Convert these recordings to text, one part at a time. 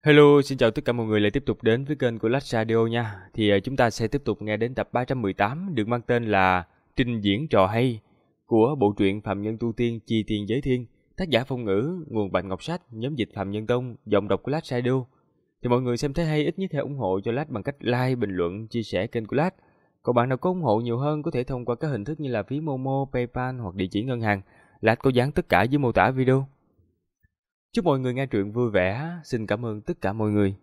Hello, xin chào tất cả mọi người lại tiếp tục đến với kênh của Lách Radio nha. Chúng ta sẽ tiếp tục nghe đến tập 318 được mang tên là Trình diễn trò hay của bộ truyện Phạm Nhân Tu Tiên Chi Tiền Giới Thiên, tác giả Phong Ngữ, nguồn Bạch Ngọc Sách, nhóm dịch Phạm Nhân Tông, giọng đọc của Lách Radio. Thì mọi người xem thấy hay ít nhất hãy ủng hộ cho Lách bằng cách like, bình luận, chia sẻ kênh của Lách. Còn bạn nào có ủng hộ nhiều hơn có thể thông qua các hình thức như là ví Momo, PayPal hoặc địa chỉ ngân hàng. Lách có dán tất cả dưới mô tả video. Chúc mọi người nghe truyện vui vẻ. Xin cảm ơn tất cả mọi người.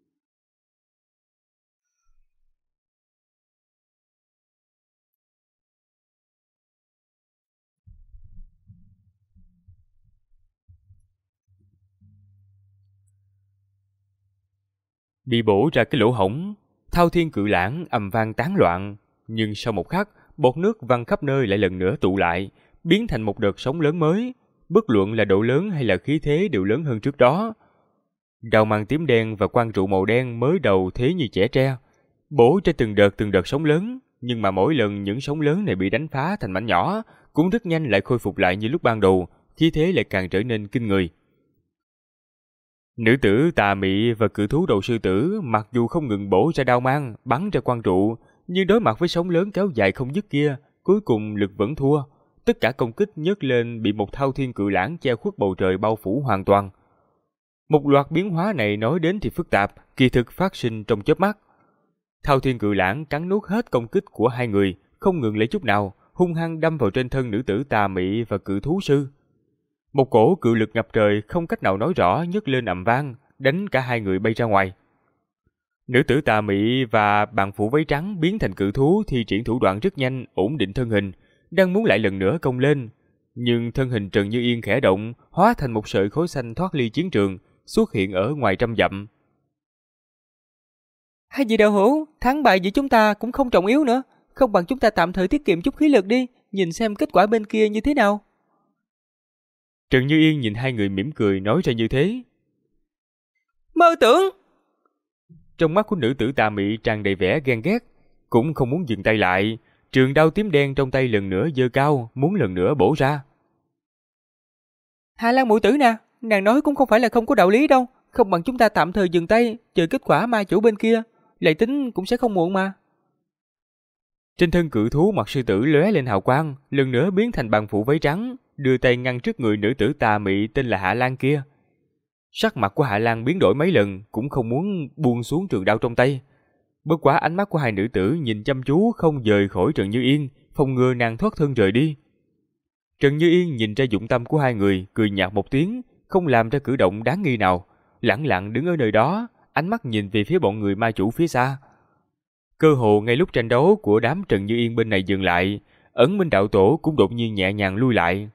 Bị bổ ra cái lỗ hổng, thao thiên cự lãng ầm vang tán loạn. Nhưng sau một khắc, bọt nước văng khắp nơi lại lần nữa tụ lại, biến thành một đợt sóng lớn mới. Bất luận là độ lớn hay là khí thế đều lớn hơn trước đó. Đầu màn tím đen và quang trụ màu đen mới đầu thế như chẻ tre, bổ ra từng đợt sóng lớn, nhưng mà mỗi lần những sóng lớn này bị đánh phá thành mảnh nhỏ, cũng rất nhanh lại khôi phục lại như lúc ban đầu, khí thế lại càng trở nên kinh người. Nữ tử Tà Mị và cự thú đầu sư tử mặc dù không ngừng bổ ra đao mang, bắn ra quang trụ, nhưng đối mặt với sóng lớn kéo dài không dứt kia, cuối cùng lực vẫn thua. Tất cả công kích nhấc lên bị một thao thiên cự lãng che khuất bầu trời bao phủ hoàn toàn. Một loạt biến hóa này nói đến thì phức tạp, kỳ thực phát sinh trong chớp mắt. Thao thiên cự lãng cắn nuốt hết công kích của hai người, không ngừng lấy chút nào, hung hăng đâm vào trên thân nữ tử Tà Mị và cự thú sư. Một cổ cự lực ngập trời không cách nào nói rõ nhấc lên ầm vang, đánh cả hai người bay ra ngoài. Nữ tử Tà Mị và bạn phụ váy trắng biến thành cự thú thi triển thủ đoạn rất nhanh, ổn định thân hình, đang muốn lại lần nữa công lên. Nhưng thân hình Trần Như Yên khẽ động, hóa thành một sợi khói xanh thoát ly chiến trường, xuất hiện ở ngoài trăm dặm. Hai vị đạo hữu, thắng bại giữa chúng ta cũng không trọng yếu nữa, không bằng chúng ta tạm thời tiết kiệm chút khí lực đi, nhìn xem kết quả bên kia như thế nào. Trần Như Yên nhìn hai người mỉm cười nói ra như thế. Mơ tưởng! Trong mắt của nữ tử Tà Mị tràn đầy vẻ ghen ghét, cũng không muốn dừng tay lại, trường đao tím đen trong tay lần nữa giơ cao, muốn lần nữa bổ ra. Hạ Lan muội tử nè, nàng nói cũng không phải là không có đạo lý đâu, không bằng chúng ta tạm thời dừng tay, chờ kết quả ma chủ bên kia, lại tính cũng sẽ không muộn mà. Trên thân cự thú mặt sư tử lóe lên hào quang, lần nữa biến thành bàn phụ váy trắng, đưa tay ngăn trước người nữ tử Tà Mị tên là Hạ Lan kia. Sắc mặt của Hạ Lan biến đổi mấy lần, cũng không muốn buông xuống trường đao trong tay. Bất quá ánh mắt của hai nữ tử nhìn chăm chú không rời khỏi Trần Như Yên, phòng ngừa nàng thoát thân rời đi. Trần Như Yên nhìn ra dụng tâm của hai người, cười nhạt một tiếng, không làm ra cử động đáng nghi nào, lẳng lặng đứng ở nơi đó, ánh mắt nhìn về phía bọn người ma chủ phía xa. Cơ hồ ngay lúc tranh đấu của đám Trần Như Yên bên này dừng lại, Ẩn Minh đạo tổ cũng đột nhiên nhẹ nhàng lui lại.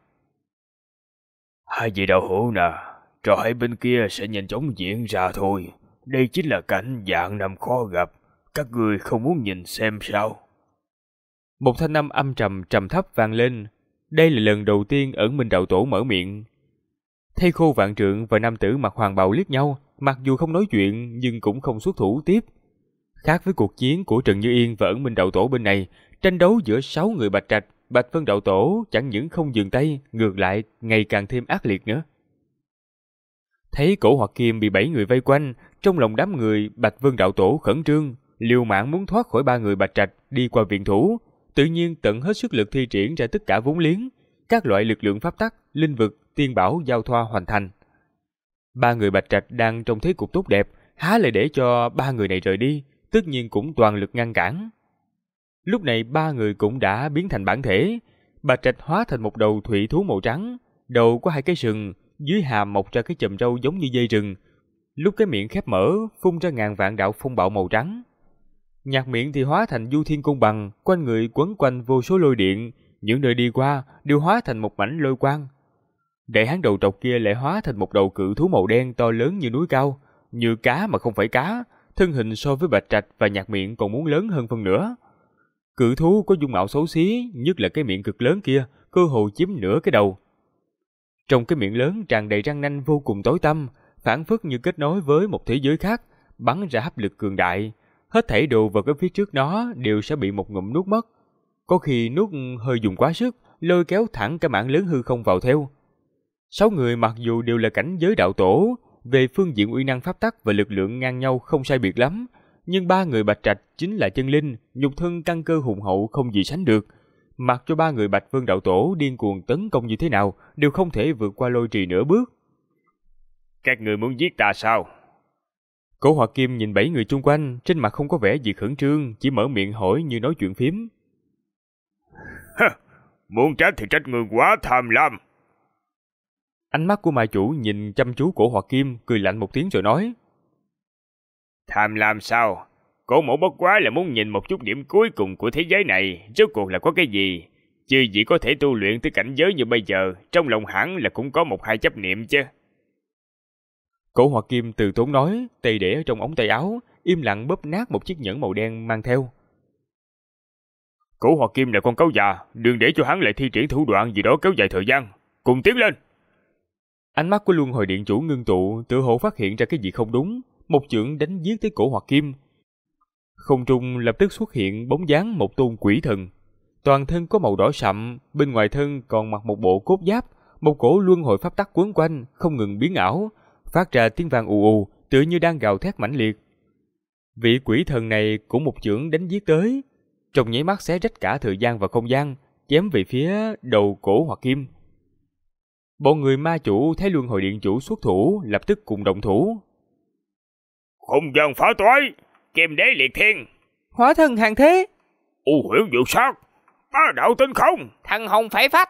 Hai vị đạo hữu nè, trò hay bên kia sẽ nhanh chóng diễn ra thôi. Đây chính là cảnh vạn năm khó gặp, các ngươi không muốn nhìn xem sao? Một thanh âm âm trầm trầm thấp vang lên. Đây là lần đầu tiên Ẩn Minh đạo tổ mở miệng. Thây Khô Vạn Trượng và nam tử mặc hoàng bào liếc nhau, mặc dù không nói chuyện nhưng cũng không xuất thủ tiếp. Khác với cuộc chiến của Trần Như Yên và Ẩn Minh đạo tổ bên này, tranh đấu giữa 6 người Bạch Trạch, Bạch Vân đạo tổ chẳng những không dừng tay, ngược lại ngày càng thêm ác liệt nữa. Thấy Cổ Hoặc Kim bị 7 người vây quanh, trong lòng đám người Bạch Vân đạo tổ khẩn trương, liều mạng muốn thoát khỏi 3 người Bạch Trạch đi qua viện thủ, tự nhiên tận hết sức lực thi triển ra tất cả vốn liếng, các loại lực lượng pháp tắc, linh vực, tiên bảo giao thoa hoàn thành. 3 người Bạch Trạch đang trong thế cục tốt đẹp, há lại để cho 3 người này rời đi, tất nhiên cũng toàn lực ngăn cản. Lúc này 3 người cũng đã biến thành bản thể, Bạch Trạch hóa thành một đầu thủy thú màu trắng, đầu có 2 cái sừng, dưới hàm mọc ra cái chùm râu giống như dây rừng. Lúc cái miệng khép mở, phun ra ngàn vạn đạo phong bạo màu trắng. Nhạc miệng thì hóa thành du thiên cung bằng, quanh người quấn quanh vô số lôi điện, những nơi đi qua đều hóa thành một mảnh lôi quang. Đại hán đầu trọc kia lại hóa thành một đầu cự thú màu đen to lớn như núi cao, như cá mà không phải cá, thân hình so với Bạch Trạch và Nhạc Miệng còn muốn lớn hơn phân nửa. Cự thú có dung mạo xấu xí, nhất là cái miệng cực lớn kia, cơ hồ chiếm nửa cái đầu. Trong cái miệng lớn tràn đầy răng nanh vô cùng tối tăm, phảng phất như kết nối với một thế giới khác, bắn ra hấp lực cường đại. Hết thảy đồ vật ở phía trước nó đều sẽ bị một ngụm nuốt mất. Có khi nuốt hơi dùng quá sức, lôi kéo thẳng cả mảng lớn hư không vào theo. 6 người mặc dù đều là cảnh giới đạo tổ, về phương diện uy năng pháp tắc và lực lượng ngang nhau không sai biệt lắm, nhưng ba người Bạch Trạch chính là chân linh, nhục thân căn cơ hùng hậu không gì sánh được. Mặc cho ba người Bạch Vân đạo tổ điên cuồng tấn công như thế nào, đều không thể vượt qua lôi trì nửa bước. Các người muốn giết ta sao? Cổ Hoạt Kim nhìn 7 người chung quanh, trên mặt không có vẻ gì khẩn trương, chỉ mở miệng hỏi như nói chuyện phím. Muốn trách thì trách người quá tham lam. Ánh mắt của ma chủ nhìn chăm chú Cổ Hoạt Kim, cười lạnh một tiếng rồi nói. Tham lam sao? Cổ mẫu bất quá là muốn nhìn một chút điểm cuối cùng của thế giới này, rốt cuộc là có cái gì? Chứ chỉ có thể tu luyện tới cảnh giới như bây giờ, trong lòng hẳn là cũng có một hai chấp niệm chứ. Cổ Hoạt Kim từ tốn nói, tay để ở trong ống tay áo, im lặng bóp nát một chiếc nhẫn màu đen mang theo. Cổ Hoạt Kim là con cáo già, đừng để cho hắn lại thi triển thủ đoạn gì đó kéo dài thời gian. Cùng tiến lên! Ánh mắt của Luân Hồi Điện chủ ngưng tụ, tự hồ phát hiện ra cái gì không đúng, một chưởng đánh giết tới Cổ Hoạt Kim. Không trung lập tức xuất hiện bóng dáng một tôn quỷ thần, toàn thân có màu đỏ sậm, bên ngoài thân còn mặc một bộ cốt giáp, một cổ luân hồi pháp tắc quấn quanh, không ngừng biến ảo, phát ra tiếng vang ù ù, tựa như đang gào thét mãnh liệt. Vị quỷ thần này cũng một chưởng đánh giết tới, trong nháy mắt xé rách cả thời gian và không gian, chém về phía đầu Cổ Hoạt Kim. Bọn người ma chủ thấy Luân Hồi Điện chủ xuất thủ, lập tức cùng động thủ. Không gian phá toái, Kim Đế liệt thiên, Hóa thân hàng thế, U Huyễn Diệu Sát, Bá Đạo Tinh Không, Thần Hồn Phải Phách.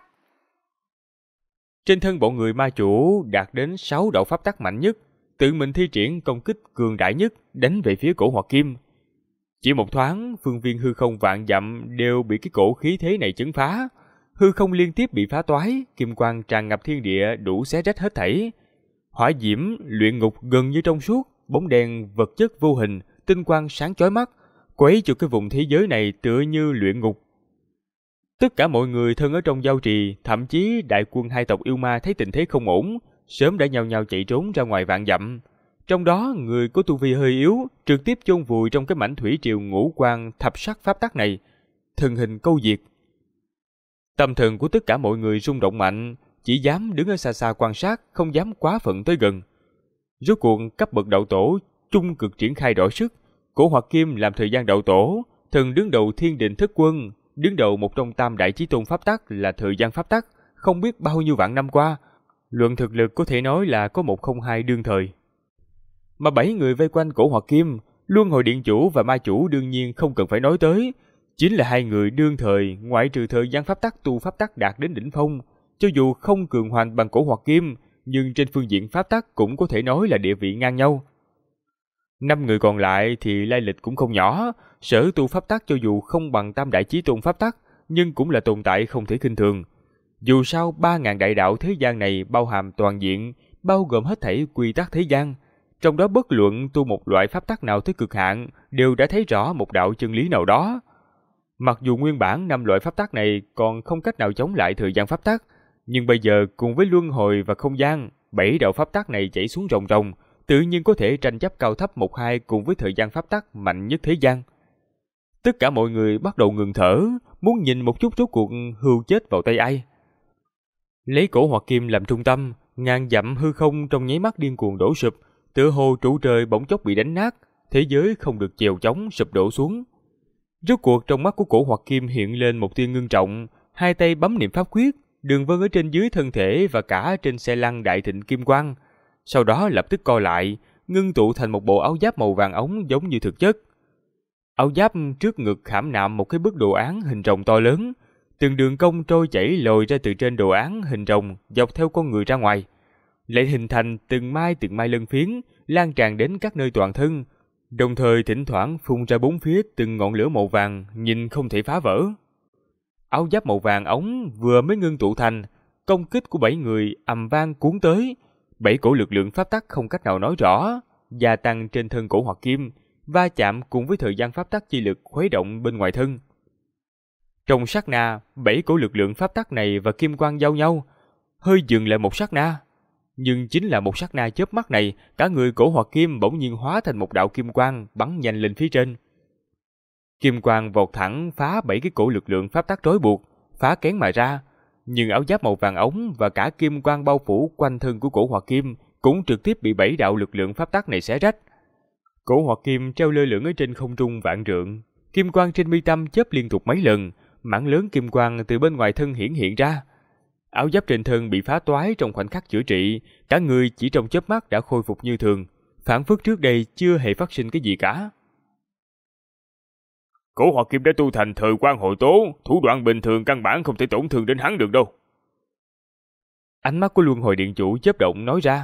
Trên thân bọn người ma chủ đạt đến 6 đạo pháp tắc mạnh nhất, tự mình thi triển công kích cường đại nhất, đánh về phía Cổ Hoạt Kim. Chỉ một thoáng, phương viên hư không vạn dặm đều bị cái cổ khí thế này chấn phá, hư không liên tiếp bị phá toái, kim quang tràn ngập thiên địa đủ xé rách hết thảy. Hỏa diễm, luyện ngục gần như trong suốt, bóng đen vật chất vô hình, tinh quang sáng chói mắt, quấy cho cái vùng thế giới này tựa như luyện ngục. Tất cả mọi người thân ở trong giao trì, thậm chí đại quân hai tộc yêu ma thấy tình thế không ổn, sớm đã nhao nhao chạy trốn ra ngoài vạn dặm. Trong đó, người có tu vi hơi yếu, trực tiếp chôn vùi trong cái mảnh thủy triều ngũ quang thập sắc pháp tắc này, thân hình câu diệt. Tâm thần của tất cả mọi người rung động mạnh, chỉ dám đứng ở xa xa quan sát, không dám quá phận tới gần. Rốt cuộc cấp bậc đạo tổ trung cực triển khai rõ sức, Cổ Hoạt Kim làm thời gian đạo tổ, thần đứng đầu Thiên Định Thất Quân, đứng đầu một trong tam đại chí tôn pháp tắc là thời gian pháp tắc, không biết bao nhiêu vạn năm qua, luận thực lực có thể nói là có 102 đương thời. Mà 7 người vây quanh Cổ Hoạt Kim, Luân Hồi Điện chủ và ma chủ đương nhiên không cần phải nói tới, chính là hai người đương thời, ngoại trừ thời gian pháp tắc tu pháp tắc đạt đến đỉnh phong, cho dù không cường hoành bằng Cổ Hoạt Kim, nhưng trên phương diện pháp tắc cũng có thể nói là địa vị ngang nhau. 5 người còn lại thì lai lịch cũng không nhỏ, sở tu pháp tắc cho dù không bằng tam đại chí tôn pháp tắc, nhưng cũng là tồn tại không thể khinh thường. Dù sao 3.000 đại đạo thế gian này bao hàm toàn diện, bao gồm hết thảy quy tắc thế gian, trong đó bất luận tu một loại pháp tắc nào tới cực hạn, đều đã thấy rõ một đạo chân lý nào đó. Mặc dù nguyên bản 5 loại pháp tắc này còn không cách nào chống lại thời gian pháp tắc, nhưng bây giờ cùng với luân hồi và không gian, 7 đạo pháp tắc này chảy xuống ròng ròng, tự nhiên có thể tranh chấp cao thấp một hai cùng với thời gian pháp tắc mạnh nhất thế gian. Tất cả mọi người bắt đầu ngừng thở, muốn nhìn một chút rốt cuộc hưu chết vào tay ai. Lấy Cổ Hoạt Kim làm trung tâm, ngàn dặm hư không trong nháy mắt điên cuồng đổ sụp, tựa hồ trụ trời bỗng chốc bị đánh nát, thế giới không được chèo chống sụp đổ xuống. Rốt cuộc trong mắt của Cổ Hoạt Kim hiện lên một tia ngưng trọng, hai tay bấm niệm pháp quyết, đường vân ở trên dưới thân thể và cả trên xe lăn đại thịnh kim quang, sau đó lập tức co lại, ngưng tụ thành một bộ áo giáp màu vàng ống giống như thực chất. Áo giáp trước ngực khảm nạm một cái bức đồ án hình rồng to lớn, từng đường cong trôi chảy lồi ra từ trên đồ án hình rồng dọc theo con người ra ngoài, lại hình thành từng mai lân phiến lan tràn đến các nơi toàn thân, đồng thời thỉnh thoảng phun ra bốn phía từng ngọn lửa màu vàng nhìn không thể phá vỡ. Áo giáp màu vàng ống vừa mới ngưng tụ thành, công kích của 7 người ầm vang cuốn tới, 7 cổ lực lượng pháp tắc không cách nào nói rõ, gia tăng trên thân Cổ Hoạt Kim, va chạm cùng với thời gian pháp tắc chi lực khuấy động bên ngoài thân. Trong sát na, 7 cổ lực lượng pháp tắc này và kim quang giao nhau, hơi dừng lại một sát na. Nhưng chính là một sát na chớp mắt này, cả người Cổ Hoạt Kim bỗng nhiên hóa thành một đạo kim quang bắn nhanh lên phía trên. Kim quang vọt thẳng phá 7 cái cổ lực lượng pháp tắc trói buộc, phá kén mà ra. Nhưng áo giáp màu vàng ống và cả kim quang bao phủ quanh thân của Cổ Hoạt Kim cũng trực tiếp bị 7 đạo lực lượng pháp tắc này xé rách. Cổ Hoạt Kim treo lơ lửng ở trên không trung vạn trượng, kim quang trên mi tâm chớp liên tục mấy lần, mảng lớn kim quang từ bên ngoài thân hiển hiện ra. Áo giáp trên thân bị phá toái trong khoảnh khắc chữa trị, cả người chỉ trong chớp mắt đã khôi phục như thường, phản phất trước đây chưa hề phát sinh cái gì cả. Cổ Hoạt Kim đã tu thành thời quan hội tố, thủ đoạn bình thường căn bản không thể tổn thương đến hắn được đâu. Ánh mắt của Luân Hồi Điện Chủ chớp động nói ra.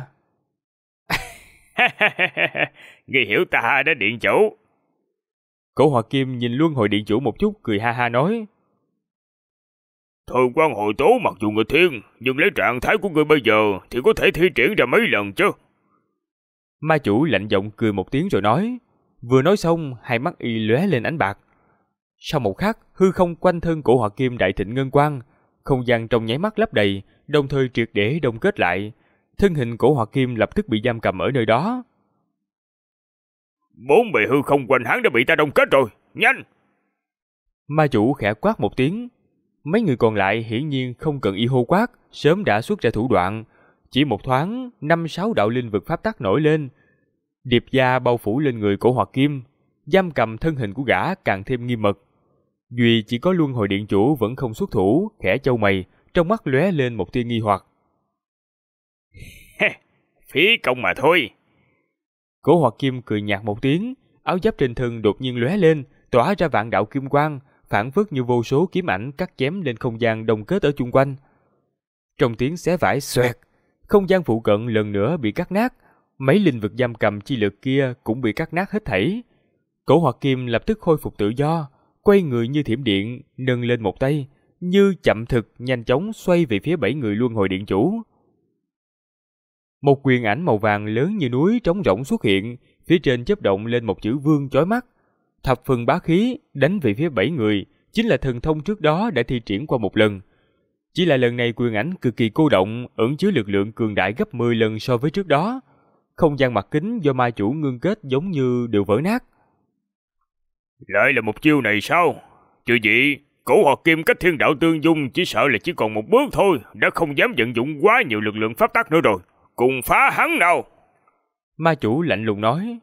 Ngươi hiểu ta đã Điện Chủ. Cổ Hoạt Kim nhìn Luân Hồi Điện Chủ một chút, cười ha ha nói. Thời quan hội tố mặc dù người thiên, nhưng lấy trạng thái của ngươi bây giờ thì có thể thi triển ra mấy lần chứ. Ma chủ lạnh giọng cười một tiếng rồi nói. Vừa nói xong, hai mắt y lóe lên ánh bạc. Sau một khắc, hư không quanh thân Cổ Hoạt Kim đại thịnh ngân quang, không gian trong nháy mắt lấp đầy, đồng thời triệt để đông kết lại. Thân hình Cổ Hoạt Kim lập tức bị giam cầm ở nơi đó. 4 bề hư không quanh hắn đã bị ta đông kết rồi, nhanh! Ma chủ khẽ quát một tiếng. Mấy người còn lại hiển nhiên không cần y hô quát, sớm đã xuất ra thủ đoạn. Chỉ một thoáng, 5-6 đạo linh vực pháp tắc nổi lên, điệp gia bao phủ lên người Cổ Hoạt Kim, giam cầm thân hình của gã càng thêm nghiêm mật. Duy chỉ có Luân Hồi Điện Chủ vẫn không xuất thủ, khẽ chau mày, trong mắt lóe lên một tia nghi hoặc. Phí công mà thôi. Cổ Hoạt Kim cười nhạt một tiếng, áo giáp trên thân đột nhiên lóe lên, tỏa ra vạn đạo kim quang, phản phất như vô số kiếm ảnh cắt chém lên không gian đông kết ở chung quanh. Trong tiếng xé vải xoẹt, không gian phụ cận lần nữa bị cắt nát, mấy linh vực giam cầm chi lực kia cũng bị cắt nát hết thảy. Cổ Hoạt Kim lập tức khôi phục tự do, quay người như thiểm điện, nâng lên một tay, như chậm thực nhanh chóng xoay về phía 7 người Luân Hồi Điện Chủ. Một quyền ảnh màu vàng lớn như núi trống rỗng xuất hiện, phía trên chớp động lên một chữ vương chói mắt, thập phần bá khí đánh về phía 7 người, chính là thần thông trước đó đã thi triển qua một lần. Chỉ là lần này quyền ảnh cực kỳ cô động, ẩn chứa lực lượng cường đại gấp 10 lần so với trước đó. Không gian mặt kính do ma chủ ngưng kết giống như đều vỡ nát. Lại là một chiêu này sao? Chưa gì, Cổ Hoạt Kim cách thiên đạo tương dung chỉ sợ là chỉ còn một bước thôi, đã không dám vận dụng quá nhiều lực lượng pháp tắc nữa rồi. Cùng phá hắn nào! Ma chủ lạnh lùng nói.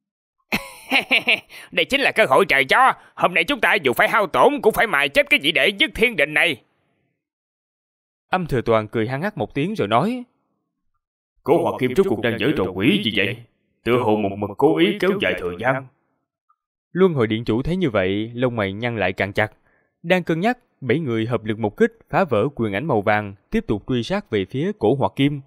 Đây chính là cơ hội trời cho. Hôm nay chúng ta dù phải hao tổn cũng phải mài chết cái vị đệ nhất thiên định này. Âm Thừa Toàn cười hăng hắc một tiếng rồi nói. Cổ Hoạt Kim rốt cuộc đang giở trò quỷ gì vậy? Tựa hồ một mực cố ý kéo dài thời gian. Luân Hồi Điện Chủ thấy như vậy, lông mày nhăn lại càng chặt. Đang cân nhắc, 7 người hợp lực một kích phá vỡ quyền ảnh màu vàng, tiếp tục truy sát về phía Cổ Hoạt Kim.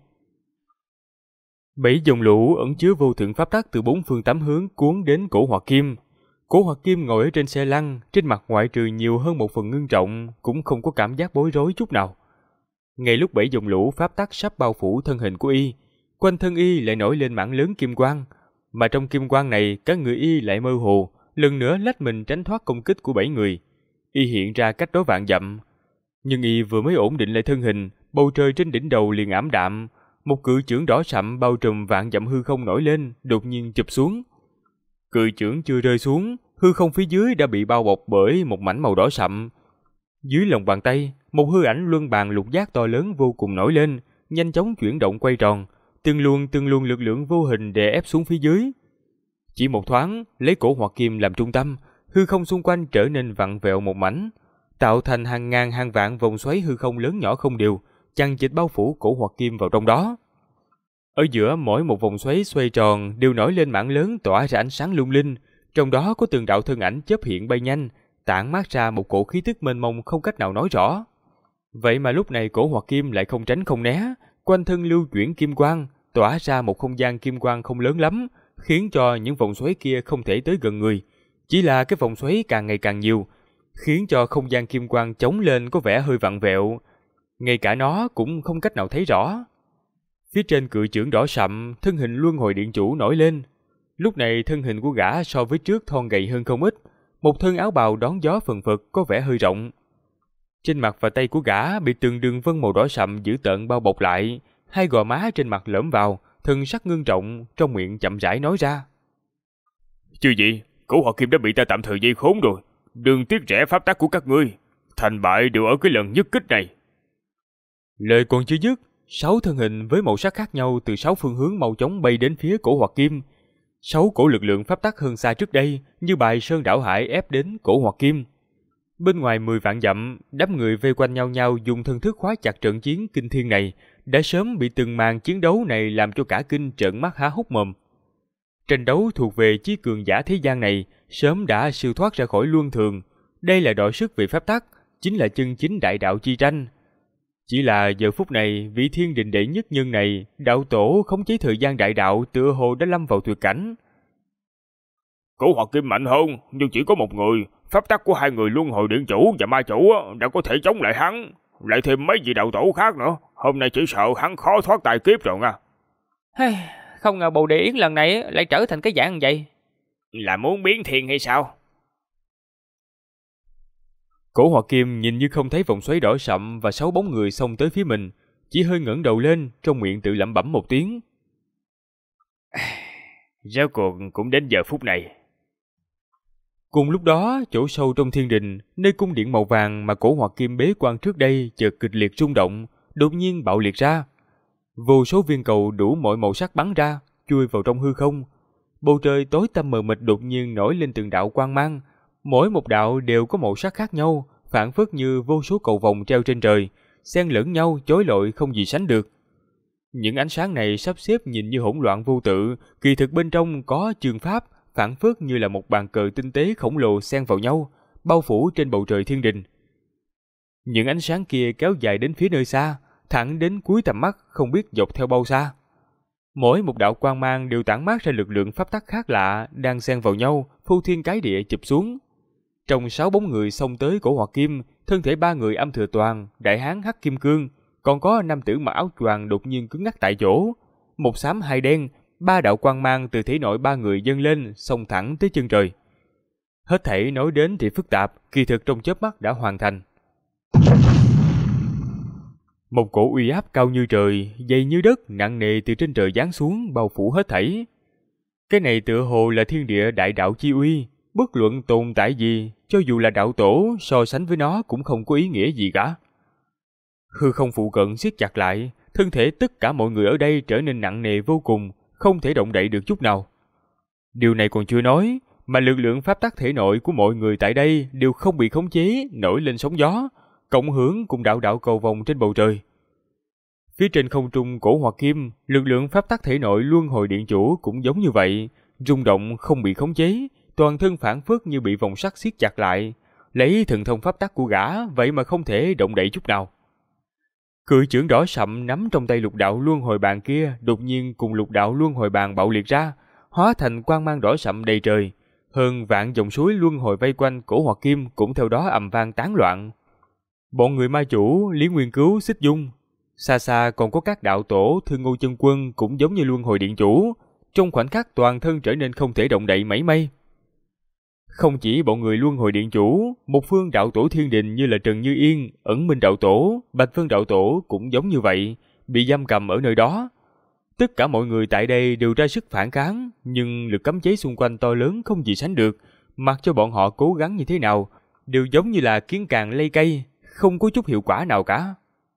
7 dòng lũ ẩn chứa vô thượng pháp tắc từ 4 phương 8 hướng cuốn đến Cổ Hoạt Kim. Cổ Hoạt Kim ngồi ở trên xe lăn, trên mặt ngoại trừ nhiều hơn một phần ngưng trọng, cũng không có cảm giác bối rối chút nào. Ngay lúc 7 dòng lũ pháp tắc sắp bao phủ thân hình của y, quanh thân y lại nổi lên mảng lớn kim quang, mà trong kim quang này các người y lại mơ hồ, lần nữa lách mình tránh thoát công kích của 7 người. Y hiện ra cách đó vạn dặm, nhưng y vừa mới ổn định lại thân hình, bầu trời trên đỉnh đầu liền ảm đạm, một cự chưởng đỏ sậm bao trùm vạn dặm hư không nổi lên, đột nhiên chụp xuống. Cự chưởng chưa rơi xuống, hư không phía dưới đã bị bao bọc bởi một mảnh màu đỏ sậm. Dưới lòng bàn tay, một hư ảnh luân bàn lục giác to lớn vô cùng nổi lên, nhanh chóng chuyển động quay tròn, từng luồng lực lượng vô hình đè ép xuống phía dưới. Chỉ một thoáng, lấy Cổ Hoạt Kim làm trung tâm, hư không xung quanh trở nên vặn vẹo một mảnh, tạo thành hàng ngàn hàng vạn vòng xoáy hư không lớn nhỏ không đều, chằng chịt bao phủ Cổ Hoạt Kim vào trong đó. Ở giữa mỗi một vòng xoáy xoay tròn đều nổi lên mảng lớn tỏa ra ánh sáng lung linh, trong đó có từng đạo thân ảnh chớp hiện bay nhanh, tản mát ra một cổ khí tức mênh mông không cách nào nói rõ. Vậy mà lúc này Cổ Hoạt Kim lại không tránh không né, quanh thân lưu chuyển kim quang, tỏa ra một không gian kim quang không lớn lắm, khiến cho những vòng xoáy kia không thể tới gần người. Chỉ là cái vòng xoáy càng ngày càng nhiều, khiến cho không gian kim quang chống lên có vẻ hơi vặn vẹo, ngay cả nó cũng không cách nào thấy rõ. Phía trên cự chưởng đỏ sậm, thân hình Luân Hồi Điện Chủ nổi lên. Lúc này thân hình của gã so với trước thon gầy hơn không ít, một thân áo bào đón gió phần phật có vẻ hơi rộng. Trên mặt và tay của gã bị từng đường vân màu đỏ sậm dữ tợn bao bọc lại, hai gò má trên mặt lõm vào, thân sắc ngưng trọng, trong miệng chậm rãi nói ra. Chứ gì, Cổ Hoạt Kim đã bị ta tạm thời dây khốn rồi, đừng tiếc rẻ pháp tắc của các ngươi, thành bại đều ở cái lần nhất kích này. Lời còn chưa dứt, 6 thân hình với màu sắc khác nhau từ 6 phương hướng mau chóng bay đến phía Cổ Hoạt Kim. 6 cổ lực lượng pháp tắc hơn xa trước đây, như bài sơn đảo hải ép đến Cổ Hoạt Kim. Bên ngoài 10 vạn dặm, đám người vây quanh nhau dùng thân thức khóa chặt trận chiến kinh thiên này, đã sớm bị từng màn chiến đấu này làm cho cả kinh trợn mắt há hốc mồm. Tranh đấu thuộc về chí cường giả thế gian này, sớm đã siêu thoát ra khỏi luân thường. Đây là đọ sức về pháp tắc, chính là chân chính đại đạo chi tranh. Chỉ là giờ phút này, vị thiên đình đệ nhất nhân này, đạo tổ khống chế thời gian đại đạo tựa hồ đã lâm vào tuyệt cảnh. Cổ Hoạt Kim mạnh hơn, nhưng chỉ có một người. Pháp tắc của hai người luân hồi điện chủ và ma chủ đã có thể chống lại hắn. Lại thêm mấy vị đạo tổ khác nữa. Hôm nay chỉ sợ hắn khó thoát tài kiếp rồi nha. Không ngờ Bồ Đề Yến lần này lại trở thành cái dạng vậy. Là muốn biến thiên hay sao? Cổ Hoạt Kim nhìn như không thấy vòng xoáy đỏ sậm và 6 bóng người xông tới phía mình, chỉ hơi ngẩng đầu lên, trong miệng tự lẩm bẩm một tiếng. Rốt cuộc cũng đến giờ phút này. Cùng lúc đó, chỗ sâu trong thiên đình, nơi cung điện màu vàng mà Cổ Hoạt Kim bế quan trước đây chợt kịch liệt rung động, đột nhiên bạo liệt ra. Vô số viên cầu đủ mọi màu sắc bắn ra, chui vào trong hư không. Bầu trời tối tăm mờ mịt đột nhiên nổi lên từng đạo quang mang, mỗi một đạo đều có màu sắc khác nhau, phảng phất như vô số cầu vồng treo trên trời, xen lẫn nhau chói lọi không gì sánh được. Những ánh sáng này sắp xếp nhìn như hỗn loạn vô tự, kỳ thực bên trong có chương pháp, phảng phất như là một bàn cờ tinh tế khổng lồ xen vào nhau, bao phủ trên bầu trời thiên đình. Những ánh sáng kia kéo dài đến phía nơi xa, thẳng đến cuối tầm mắt không biết dọc theo bao xa. Mỗi một đạo quang mang đều tản mát ra lực lượng pháp tắc khác lạ, đang xen vào nhau, phô thiên cái địa chụp xuống. Trong 6 bóng người xông tới Cổ Hoạt Kim, thân thể 3 người Âm Thừa Toàn, Đại Hán Hắc Kim Cương, còn có nam tử mặc áo choàng đột nhiên cứng ngắc tại chỗ. Một xám hai đen, 3 đạo quang mang từ thể nội 3 người dâng lên, xông thẳng tới chân trời. Hết thảy nói đến thì phức tạp, kỳ thực trong chớp mắt đã hoàn thành. Một cổ uy áp cao như trời, dày như đất, nặng nề từ trên trời giáng xuống, bao phủ hết thảy. Cái này tựa hồ là thiên địa đại đạo chi uy, bất luận tồn tại gì, cho dù là đạo tổ, so sánh với nó cũng không có ý nghĩa gì cả. Hư không phụ cận siết chặt lại, thân thể tất cả mọi người ở đây trở nên nặng nề vô cùng, không thể động đậy được chút nào. Điều này còn chưa nói, mà lực lượng pháp tắc thể nội của mọi người tại đây đều không bị khống chế, nổi lên sóng gió, cộng hưởng cùng đạo đạo cầu vồng trên bầu trời. Phía trên không trung Cổ Hoạt Kim, lực lượng pháp tắc thể nội luân hồi điện chủ cũng giống như vậy, rung động không bị khống chế, toàn thân phản phất như bị vòng sắt siết chặt lại, lấy thần thông pháp tắc của gã vậy mà không thể động đậy chút nào. Cự chưởng đỏ sậm nắm trong tay lục đạo luân hồi bàn kia đột nhiên cùng lục đạo luân hồi bàn bạo liệt ra, hóa thành quang mang đỏ sậm đầy trời. Hơn vạn dòng suối luân hồi vây quanh Cổ Hoạt Kim cũng theo đó ầm vang tán loạn. Bọn người ma chủ, Lý Nguyên Cứu, Xích Dung, xa xa còn có các đạo tổ Thương Ngô Chân Quân cũng giống như luân hồi điện chủ, trong khoảnh khắc toàn thân trở nên không thể động đậy mảy may. Không chỉ bọn người luân hồi điện chủ, một phương đạo tổ thiên đình như là Trần Như Yên, Ẩn Minh đạo tổ, Bạch Vân đạo tổ cũng giống như vậy, bị giam cầm ở nơi đó. Tất cả mọi người tại đây đều ra sức phản kháng, nhưng lực cấm chế xung quanh to lớn không gì sánh được, mặc cho bọn họ cố gắng như thế nào, đều giống như là kiến càng lay cây, không có chút hiệu quả nào cả.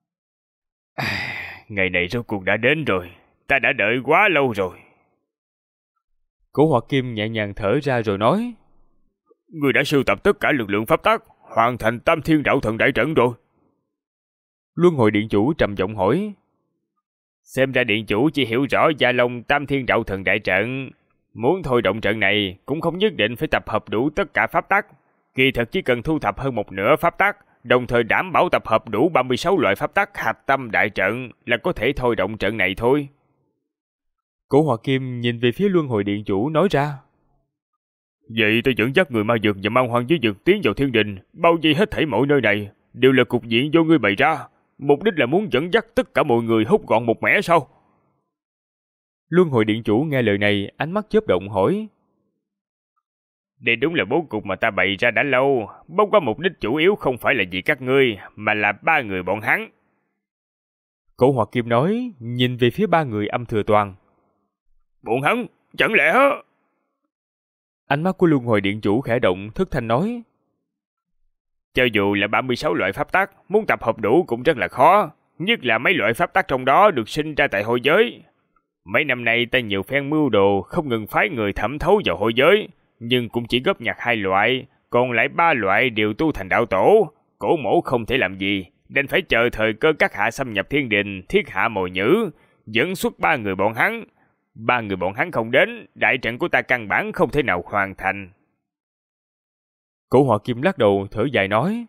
Ngày này rốt cuộc đã đến rồi, ta đã đợi quá lâu rồi. Cổ Hoạt Kim nhẹ nhàng thở ra rồi nói: Ngươi đã sưu tập tất cả lực lượng pháp tắc, hoàn thành Tam Thiên Đạo Thần đại trận rồi. Luân hồi điện chủ trầm giọng hỏi: Xem ra điện chủ chỉ hiểu rõ gia long Tam Thiên Đạo Thần đại trận, muốn thôi động trận này cũng không nhất định phải tập hợp đủ tất cả pháp tắc, kỳ thực chỉ cần thu thập hơn một nửa pháp tắc, đồng thời đảm bảo tập hợp đủ 36 loại pháp tắc hạch tâm đại trận là có thể thôi động trận này thôi. Cổ Hoạt Kim nhìn về phía Luân hồi điện chủ nói ra: Vậy tôi dẫn dắt người ma dược và man hoang dưới dược tiến vào thiên đình, bao vây hết thảy mọi nơi này, đều là cục diện do ngươi bày ra, mục đích là muốn dẫn dắt tất cả mọi người hút gọn một mẻ sao? Luân hồi điện chủ nghe lời này, ánh mắt chớp động hỏi: Đây đúng là bố cục mà ta bày ra đã lâu, bất quá mục đích chủ yếu không phải là vì các ngươi, mà là 3 người bọn hắn. Cổ Hoạt Kim nói, nhìn về phía 3 người Âm Thừa Toàn: Bọn hắn, chẳng lẽ... Ánh mắt của Luân hồi điện chủ khẽ động, thất thanh nói: Cho dù là 36 loại pháp tắc, muốn tập hợp đủ cũng rất là khó. nhất là mấy loại pháp tắc trong đó được sinh ra tại hội giới. Mấy năm nay ta nhiều phen mưu đồ, không ngừng phái người thẩm thấu vào hội giới, nhưng cũng chỉ góp nhặt 2 loại, còn lại 3 loại đều tu thành đạo tổ. Cổ mẫu không thể làm gì, nên phải chờ thời cơ các hạ xâm nhập thiên đình, thiết hạ mồi nhữ, dẫn xuất 3 người bọn hắn. 3 người bọn hắn không đến, đại trận của ta căn bản không thể nào hoàn thành. Cổ Hòa Kim lắc đầu thở dài nói: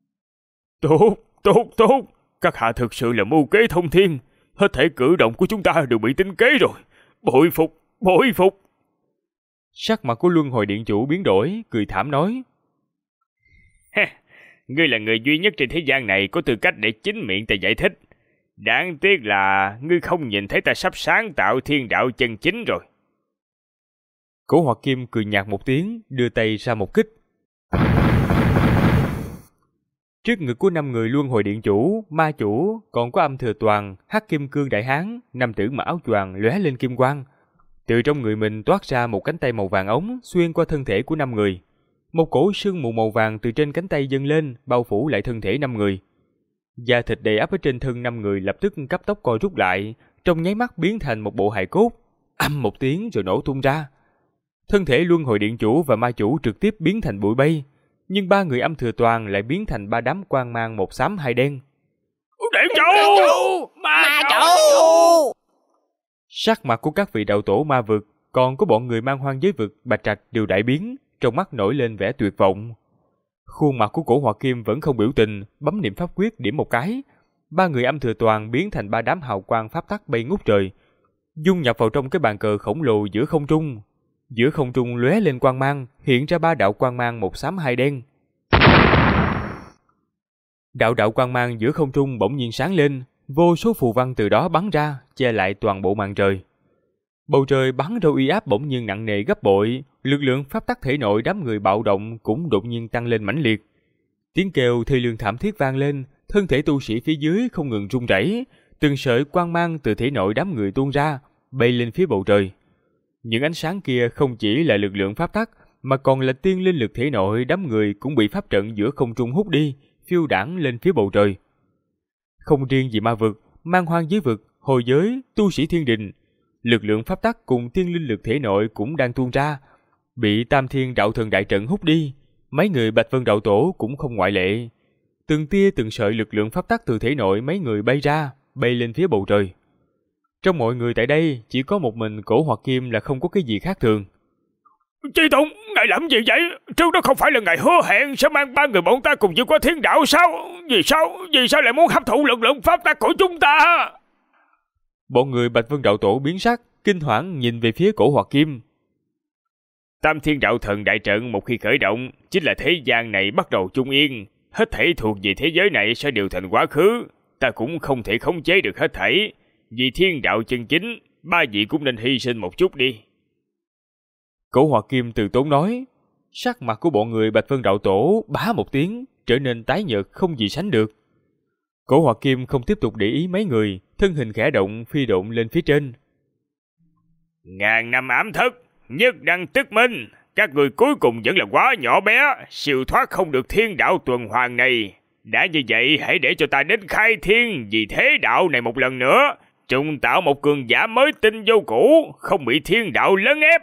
Tốt, các hạ thực sự là mưu kế thông thiên, hết thảy cử động của chúng ta đều bị tính kế rồi, bội phục. Sắc mặt của Luân Hồi Điện Chủ biến đổi, cười thảm nói: Ngươi là người duy nhất trên thế gian này có tư cách để chính miệng ta giải thích. Đáng tiếc là ngươi không nhìn thấy ta sắp sáng tạo thiên đạo chân chính rồi. Cổ Hòa Kim cười nhạt một tiếng, đưa tay ra một kích. Trước ngực của 5 người Luân Hồi Điện Chủ, Ma Chủ, còn có Âm Thừa Toàn, Hắc Kim Cương Đại Hán, nam tử mặc áo choàng lóe lên kim quang. Từ trong người mình toát ra một cánh tay màu vàng ống xuyên qua thân thể của 5 người. Một cổ sương mù màu vàng từ trên cánh tay dâng lên, bao phủ lại thân thể 5 người. Da thịt đầy ắp ở trên thân 5 người lập tức cấp tốc co rút lại, trong nháy mắt biến thành một bộ hài cốt, ầm một tiếng rồi nổ tung ra. Thân thể Luân Hồi Điện Chủ và Ma Chủ trực tiếp biến thành bụi bay, nhưng 3 người Âm Thừa Toàn lại biến thành 3 đám quang mang một xám hai đen. Điện Chủ! Ma Chủ! Sắc mặt của các vị đạo tổ ma vực, còn có bọn người mang hoang giới vực Bạch Trạch đều đại biến, trong mắt nổi lên vẻ tuyệt vọng. Khuôn mặt của Cổ Hòa Kim vẫn không biểu tình, bấm niệm pháp quyết điểm một cái. 3 người Âm Thừa Toàn biến thành 3 đám hào quang pháp tắc bay ngút trời, dung nhập vào trong cái bàn cờ khổng lồ giữa không trung. Giữa không trung lóe lên quang mang, hiện ra 3 đạo quang mang một xám hai đen. Đạo quang mang giữa không trung bỗng nhiên sáng lên, vô số phù văn từ đó bắn ra, che lại toàn bộ màn trời. Bầu trời bắn ra uy áp bỗng nhiên nặng nề gấp bội, lực lượng pháp tắc thể nội đám người bạo động cũng đột nhiên tăng lên mãnh liệt. Tiếng kêu thê lương thảm thiết vang lên, thân thể tu sĩ phía dưới không ngừng rung rẩy, từng sợi quang mang từ thể nội đám người tuôn ra, bay lên phía bầu trời. Những ánh sáng kia không chỉ là lực lượng pháp tắc, mà còn là tiên linh lực thể nội đám người cũng bị pháp trận giữa không trung hút đi, phiêu đãng lên phía bầu trời. Không riêng gì ma vực, mang hoang giới vực, hồi giới, tu sĩ thiên đình, lực lượng pháp tắc cùng tiên linh lực thể nội cũng đang tuôn ra, bị Tam Thiên Đạo Thần đại trận hút đi. Mấy người Bạch Vân đạo tổ cũng không ngoại lệ. Từng tia từng sợi lực lượng pháp tắc từ thể nội mấy người bay ra, bay lên phía bầu trời. Trong mọi người tại đây, chỉ có một mình Cổ Hòa Kim là không có cái gì khác thường. Chi Tùng, ngài làm gì vậy? Trước đó không phải là ngài hứa hẹn sẽ mang 3 người bọn ta cùng vượt qua thiên đạo sao? Vì sao lại muốn hấp thụ lực lượng pháp tắc của chúng ta? Bọn người Bạch Vân đạo tổ biến sắc, kinh hoảng nhìn về phía Cổ Hòa Kim. Tam Thiên Đạo Thần đại trận một khi khởi động, chính là thế gian này bắt đầu chung yên, hết thảy thuộc về thế giới này sẽ đều thành quá khứ, ta cũng không thể khống chế được hết thảy. Vì thiên đạo chân chính, 3 vị cũng nên hy sinh một chút đi. Cổ Hòa Kim từ tốn nói. Sắc mặt của bọn người Bạch Vân đạo tổ bá một tiếng, trở nên tái nhợt không gì sánh được. Cổ Hòa Kim không tiếp tục để ý mấy người, thân hình khẽ động phi độn lên phía trên. Ngàn năm ám thức, nhất đăng tức minh, các người cuối cùng vẫn là quá nhỏ bé, siêu thoát không được thiên đạo tuần hoàn này. Đã như vậy, hãy để cho ta đến khai thiên vì thế đạo này một lần nữa, trùng tạo một cường giả mới tinh vô cũ, không bị thiên đạo lấn ép.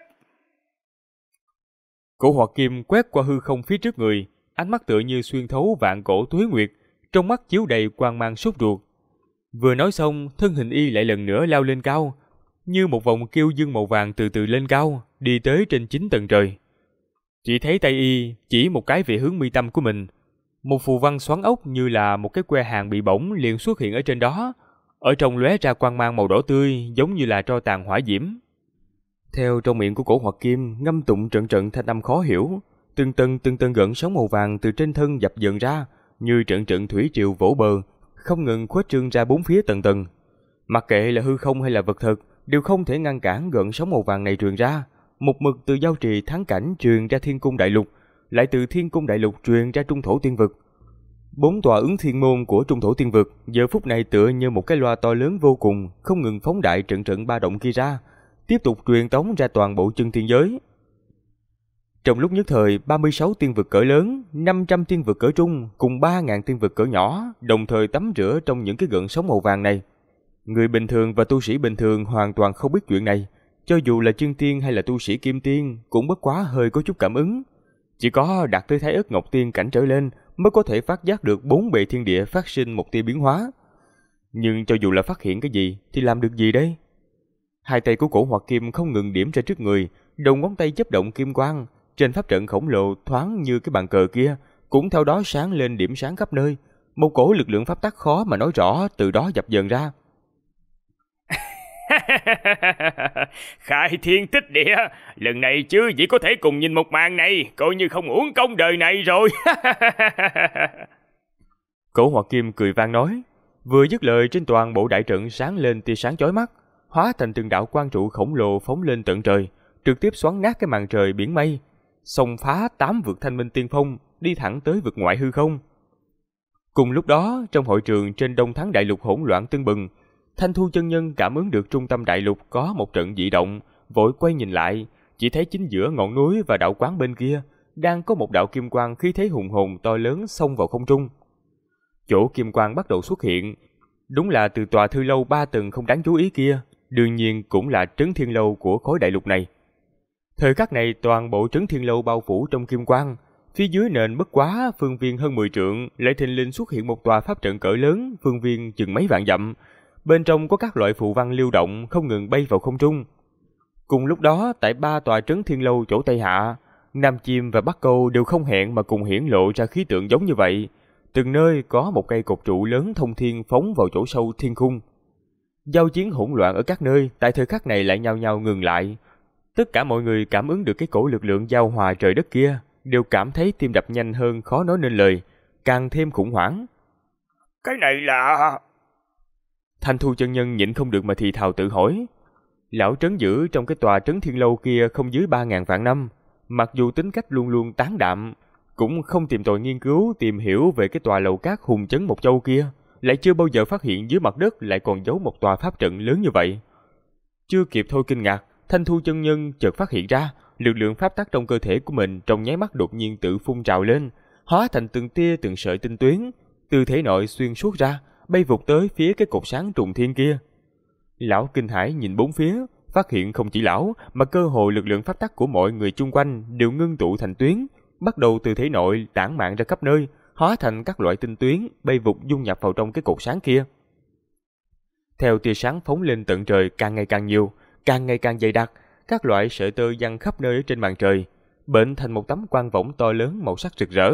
Cổ Hòa Kim quét qua hư không phía trước người, ánh mắt tựa như xuyên thấu vạn cổ tuế nguyệt, trong mắt chiếu đầy quang mang sốt ruột. Vừa nói xong, thân hình y lại lần nữa lao lên cao, như một vòng kiêu dương màu vàng từ từ lên cao, đi tới trên 9 tầng trời. Chỉ thấy tay y chỉ một cái về hướng mi tâm của mình, một phù văn xoắn ốc như là một cái que hàng bị bỏng liền xuất hiện ở trên đó, ở trong lóe ra quang mang màu đỏ tươi, giống như là tro tàn hỏa diễm. Theo trong miệng của Cổ Hòa Kim ngâm tụng trận trận thanh âm khó hiểu, từng tầng gợn sóng màu vàng từ trên thân dập dần ra, như trận trận thủy triều vỗ bờ, không ngừng khuếch trương ra bốn phía tầng tầng. Mặc kệ là hư không hay là vật thực, đều không thể ngăn cản gợn sóng màu vàng này truyền ra, một mực từ giao trì thắng cảnh truyền ra thiên cung đại lục, lại từ thiên cung đại lục truyền ra trung thổ tiên vực. 4 tòa ứng thiên môn của trung thổ tiên vực giờ phút này tựa như một cái loa to lớn vô cùng, không ngừng phóng đại trận trận ba động kia ra, tiếp tục truyền tống ra toàn bộ chân thiên giới. Trong lúc nhất thời, 36 tiên vực cỡ lớn, 500 tiên vực cỡ trung cùng 3.000 tiên vực cỡ nhỏ đồng thời tắm rửa trong những cái gợn sóng màu vàng này. Người bình thường và tu sĩ bình thường hoàn toàn không biết chuyện này, cho dù là chân tiên hay là tu sĩ kim tiên cũng bất quá hơi có chút cảm ứng. Chỉ có đạt tới Thái Ức Ngọc Tiên cảnh trở lên mới có thể phát giác được bốn bề thiên địa phát sinh một tia biến hóa. Nhưng cho dù là phát hiện cái gì thì làm được gì đây? Hai tay của Cổ Hoạt Kim không ngừng điểm ra trước người, đầu ngón tay chớp động kim quang, trên pháp trận khổng lồ thoáng như cái bàn cờ kia cũng theo đó sáng lên điểm sáng khắp nơi. Một cổ lực lượng pháp tắc khó mà nói rõ từ đó dập dờn ra. Khai thiên tích địa, lần này chứ chỉ có thể cùng nhìn một màn này, coi như không uổng công đời này rồi. Cổ Hoạt Kim cười vang nói, vừa dứt lời trên toàn bộ đại trận sáng lên tia sáng chói mắt, hóa thành từng đạo quang trụ khổng lồ phóng lên tận trời, trực tiếp xoắn nát cái màn trời biển mây, xông phá 8 vực thanh minh tiên phong, đi thẳng tới vực ngoại hư không. Cùng lúc đó, trong hội trường trên Đông Thắng Đại Lục hỗn loạn tưng bừng, Thanh Thu chân nhân cảm ứng được trung tâm đại lục có một trận dị động, vội quay nhìn lại, chỉ thấy chính giữa ngọn núi và đạo quán bên kia đang có một đạo kim quang khí thế hùng hồn to lớn xông vào không trung. Chỗ kim quang bắt đầu xuất hiện, đúng là từ tòa thư lâu 3 tầng không đáng chú ý kia, đương nhiên cũng là trấn thiên lâu của khối đại lục này. Thời khắc này toàn bộ trấn thiên lâu bao phủ trong kim quang, phía dưới nền bất quá phương viên hơn 10 trượng lại thình lình xuất hiện một tòa pháp trận cỡ lớn, phương viên chừng mấy vạn dặm. Bên trong có các loại phù văn lưu động không ngừng bay vào không trung. Cùng lúc đó, tại 3 tòa trấn thiên lâu chỗ Tây Hạ, Nam Chiêm và Bắc Câu đều không hẹn mà cùng hiển lộ ra khí tượng giống như vậy. Từng nơi có một cây cột trụ lớn thông thiên phóng vào chỗ sâu thiên khung. Giao chiến hỗn loạn ở các nơi tại thời khắc này lại nhao nhao ngừng lại. Tất cả mọi người cảm ứng được cái cổ lực lượng giao hòa trời đất kia, đều cảm thấy tim đập nhanh hơn khó nói nên lời, càng thêm khủng hoảng. Cái này là... Thanh Thu chân nhân nhịn không được mà thì thào tự hỏi. Lão trấn giữ trong cái tòa trấn thiên lâu kia không dưới 3.000 vạn năm, mặc dù tính cách luôn luôn tán đạm, cũng không tìm tòi nghiên cứu tìm hiểu về cái tòa lầu cát hùng chấn một châu kia, lại chưa bao giờ phát hiện dưới mặt đất lại còn giấu một tòa pháp trận lớn như vậy. Chưa kịp thôi kinh ngạc, Thanh Thu chân nhân chợt phát hiện ra, lực lượng pháp tắc trong cơ thể của mình trong nháy mắt đột nhiên tự phun trào lên, hóa thành từng tia từng sợi tinh tuyến, từ thể nội xuyên suốt ra, bay vụt tới phía cái cột sáng trùng thiên kia. Lão kinh hãi nhìn bốn phía, phát hiện không chỉ lão mà cơ hội lực lượng pháp tắc của mọi người chung quanh đều ngưng tụ thành tuyến, bắt đầu từ thể nội tản mạn ra khắp nơi, hóa thành các loại tinh tuyến bay vụt dung nhập vào trong cái cột sáng kia. Theo tia sáng phóng lên tận trời càng ngày càng nhiều, càng ngày càng dày đặc, các loại sợi tơ giăng khắp nơi ở trên màn trời, bệnh thành một tấm quang võng to lớn màu sắc rực rỡ.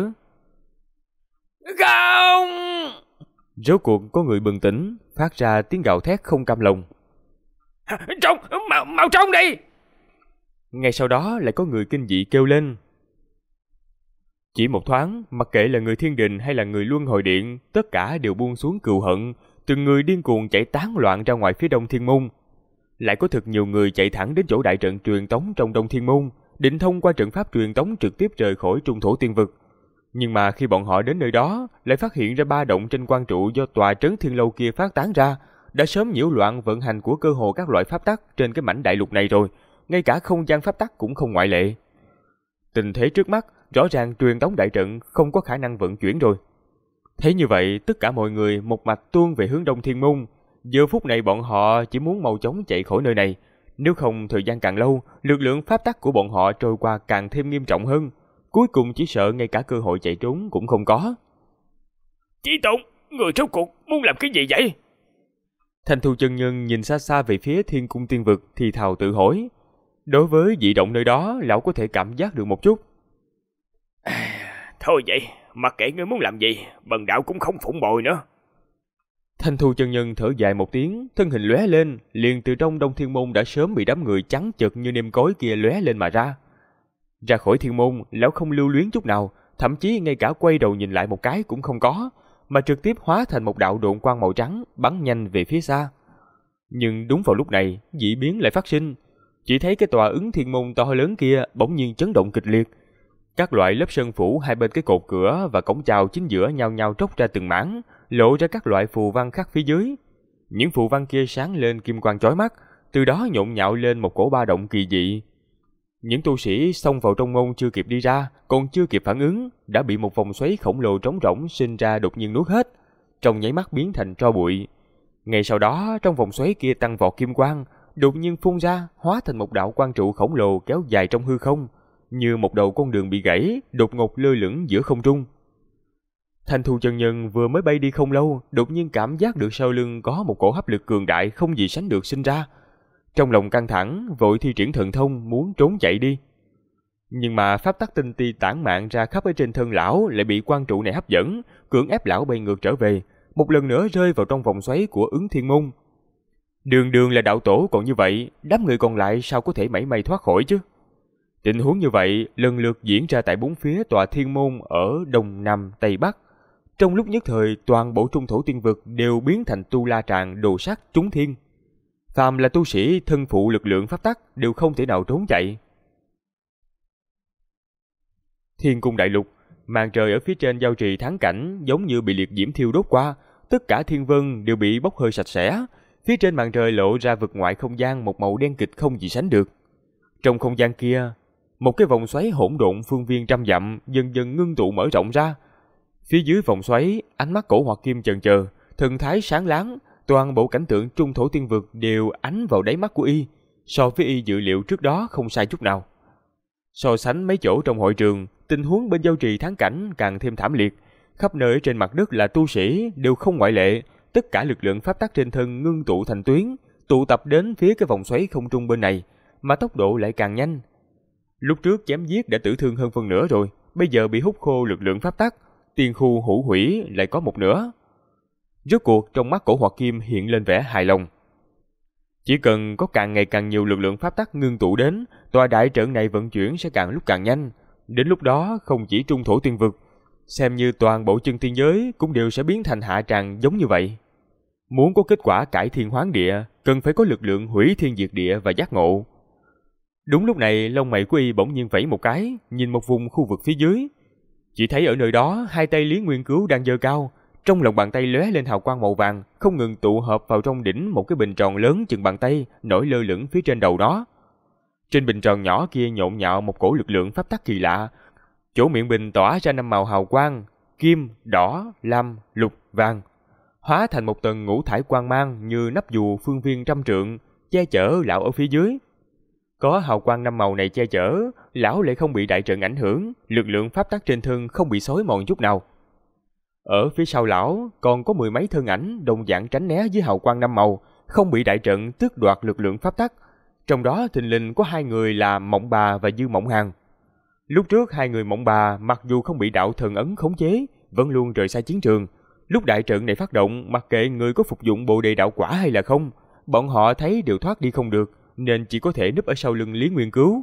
Không! Rốt cuộc có người bừng tỉnh, phát ra tiếng gào thét không cam lòng. Trông! Mau trông đi! Ngay sau đó lại có người kinh dị kêu lên. Chỉ một thoáng, mặc kệ là người thiên đình hay là người luân hồi điện, tất cả đều buông xuống cừu hận, từng người điên cuồng chạy tán loạn ra ngoài phía đông thiên môn. Lại có thật nhiều người chạy thẳng đến chỗ đại trận truyền tống trong đông thiên môn, định thông qua trận pháp truyền tống trực tiếp rời khỏi trung thổ tiên vực. Nhưng mà khi bọn họ đến nơi đó, lại phát hiện ra ba động trên quang trụ do tòa trấn thiên lâu kia phát tán ra, đã sớm nhiễu loạn vận hành của cơ hồ các loại pháp tắc trên cái mảnh đại lục này rồi, ngay cả không gian pháp tắc cũng không ngoại lệ. Tình thế trước mắt, rõ ràng truyền tống đại trận không có khả năng vận chuyển rồi. Thế như vậy, tất cả mọi người một mạch tuôn về hướng đông thiên môn. Giờ phút này bọn họ chỉ muốn mau chóng chạy khỏi nơi này, nếu không thời gian càng lâu, lực lượng pháp tắc của bọn họ trôi qua càng thêm nghiêm trọng hơn. Cuối cùng chỉ sợ ngay cả cơ hội chạy trốn cũng không có. Chí Tụng, người rốt cuộc muốn làm cái gì vậy? Thanh Thu chân nhân nhìn xa xa về phía thiên cung tiên vực thì thào tự hỏi. Đối với dị động nơi đó, lão có thể cảm giác được một chút. Thôi vậy, mặc kệ ngươi muốn làm gì, bần đạo cũng không phụng bồi nữa. Thanh Thu chân nhân thở dài một tiếng, thân hình lóe lên, liền từ trong đông thiên môn đã sớm bị đám người trắng chật như nêm cối kia lóe lên mà ra. Ra khỏi thiên môn, lão không lưu luyến chút nào, thậm chí ngay cả quay đầu nhìn lại một cái cũng không có, mà trực tiếp hóa thành một đạo độn quang màu trắng bắn nhanh về phía xa. Nhưng đúng vào lúc này, dị biến lại phát sinh. Chỉ thấy cái tòa ứng thiên môn to lớn kia bỗng nhiên chấn động kịch liệt. Các loại lớp sơn phủ hai bên cái cột cửa và cổng chào chính giữa nhao nhao tróc ra từng mảng, lộ ra các loại phù văn khắc phía dưới. Những phù văn kia sáng lên kim quang chói mắt, từ đó nhộn nhạo lên một cổ ba động kỳ dị. Những tu sĩ xông vào trong môn chưa kịp đi ra, còn chưa kịp phản ứng, đã bị một vòng xoáy khổng lồ trống rỗng sinh ra đột nhiên nuốt hết, trong nháy mắt biến thành tro bụi. Ngay sau đó, trong vòng xoáy kia tăng vọt kim quang, đột nhiên phun ra, hóa thành một đạo quang trụ khổng lồ kéo dài trong hư không, như một đầu con đường bị gãy, đột ngột lơ lửng giữa không trung. Thanh Thu chân nhân vừa mới bay đi không lâu, đột nhiên cảm giác được sau lưng có một cổ hấp lực cường đại không gì sánh được sinh ra. Trong lòng căng thẳng, vội thi triển thần thông muốn trốn chạy đi. Nhưng mà pháp tắc tinh ti tản mạn ra khắp ở trên thân lão lại bị quang trụ này hấp dẫn, cưỡng ép lão bay ngược trở về, một lần nữa rơi vào trong vòng xoáy của Ứng Thiên Môn. Đường đường là đạo tổ còn như vậy, đám người còn lại sao có thể mảy may thoát khỏi chứ? Tình huống như vậy lần lượt diễn ra tại bốn phía tòa thiên môn ở Đông Nam Tây Bắc. Trong lúc nhất thời, toàn bộ trung thổ tiên vực đều biến thành tu la tràng đồ sát trúng thiên. Phàm là tu sĩ thân phụ lực lượng pháp tắc đều không thể nào trốn chạy. Thiên cung đại lục, màn trời ở phía trên giao trì thắng cảnh giống như bị liệt diễm thiêu đốt qua, tất cả thiên vân đều bị bốc hơi sạch sẽ. Phía trên màn trời lộ ra vực ngoại không gian một màu đen kịch không gì sánh được. Trong không gian kia, một cái vòng xoáy hỗn độn phương viên trăm dặm dần dần ngưng tụ mở rộng ra. Phía dưới vòng xoáy, ánh mắt Cổ Hoạt Kim chần chờ, thần thái sáng láng, toàn bộ cảnh tượng trung thổ tiên vực đều ánh vào đáy mắt của y, so với y dự liệu trước đó không sai chút nào. So sánh mấy chỗ trong hội trường, tình huống bên giao trì thắng cảnh càng thêm thảm liệt, khắp nơi trên mặt đất là tu sĩ đều không ngoại lệ, tất cả lực lượng pháp tắc trên thân ngưng tụ thành tuyến, tụ tập đến phía cái vòng xoáy không trung bên này, mà tốc độ lại càng nhanh. Lúc trước chém giết đã tử thương hơn phân nửa rồi, bây giờ bị hút khô lực lượng pháp tắc, tiên khu hữu hủy lại có một nửa. Rốt cuộc trong mắt Cổ Hoạt Kim hiện lên vẻ hài lòng. Chỉ cần có càng ngày càng nhiều lực lượng pháp tắc ngưng tụ đến, tòa đại trận này vận chuyển sẽ càng lúc càng nhanh. Đến lúc đó không chỉ trung thổ tiên vực, xem như toàn bộ chân tiên giới cũng đều sẽ biến thành hạ tràng giống như vậy. Muốn có kết quả cải thiên hoán địa, cần phải có lực lượng hủy thiên diệt địa và giác ngộ. Đúng lúc này, lông mày của y bỗng nhiên vẫy một cái, nhìn một vùng khu vực phía dưới. Chỉ thấy ở nơi đó, hai tay Lý Nguyên Cứu đang giơ cao, trong lòng bàn tay lóe lên hào quang màu vàng, không ngừng tụ hợp vào trong đỉnh một cái bình tròn lớn chừng bàn tay, nổi lơ lửng phía trên đầu đó. Trên bình tròn nhỏ kia nhộn nhạo một cổ lực lượng pháp tắc kỳ lạ. Chỗ miệng bình tỏa ra 5 màu hào quang, kim, đỏ, lam, lục, vàng, hóa thành một tầng ngũ thải quang mang như nắp dù phương viên trăm trượng, che chở lão ở phía dưới. Có hào quang 5 màu này che chở, lão lại không bị đại trận ảnh hưởng, lực lượng pháp tắc trên thân không bị xói mòn chút nào. Ở phía sau lão còn có 10 mấy thân ảnh đồng dạng tránh né dưới hào quang 5 màu, không bị đại trận tước đoạt lực lượng pháp tắc. Trong đó thình lình có 2 người là Mộng Bà và Dư Mộng Hàn. Lúc trước 2 người Mộng Bà mặc dù không bị đạo thần ấn khống chế, vẫn luôn rời xa chiến trường. Lúc đại trận này phát động, mặc kệ người có phục dụng Bồ Đề đạo quả hay là không, bọn họ thấy đều thoát đi không được, nên chỉ có thể núp ở sau lưng Lý Nguyên Cứu.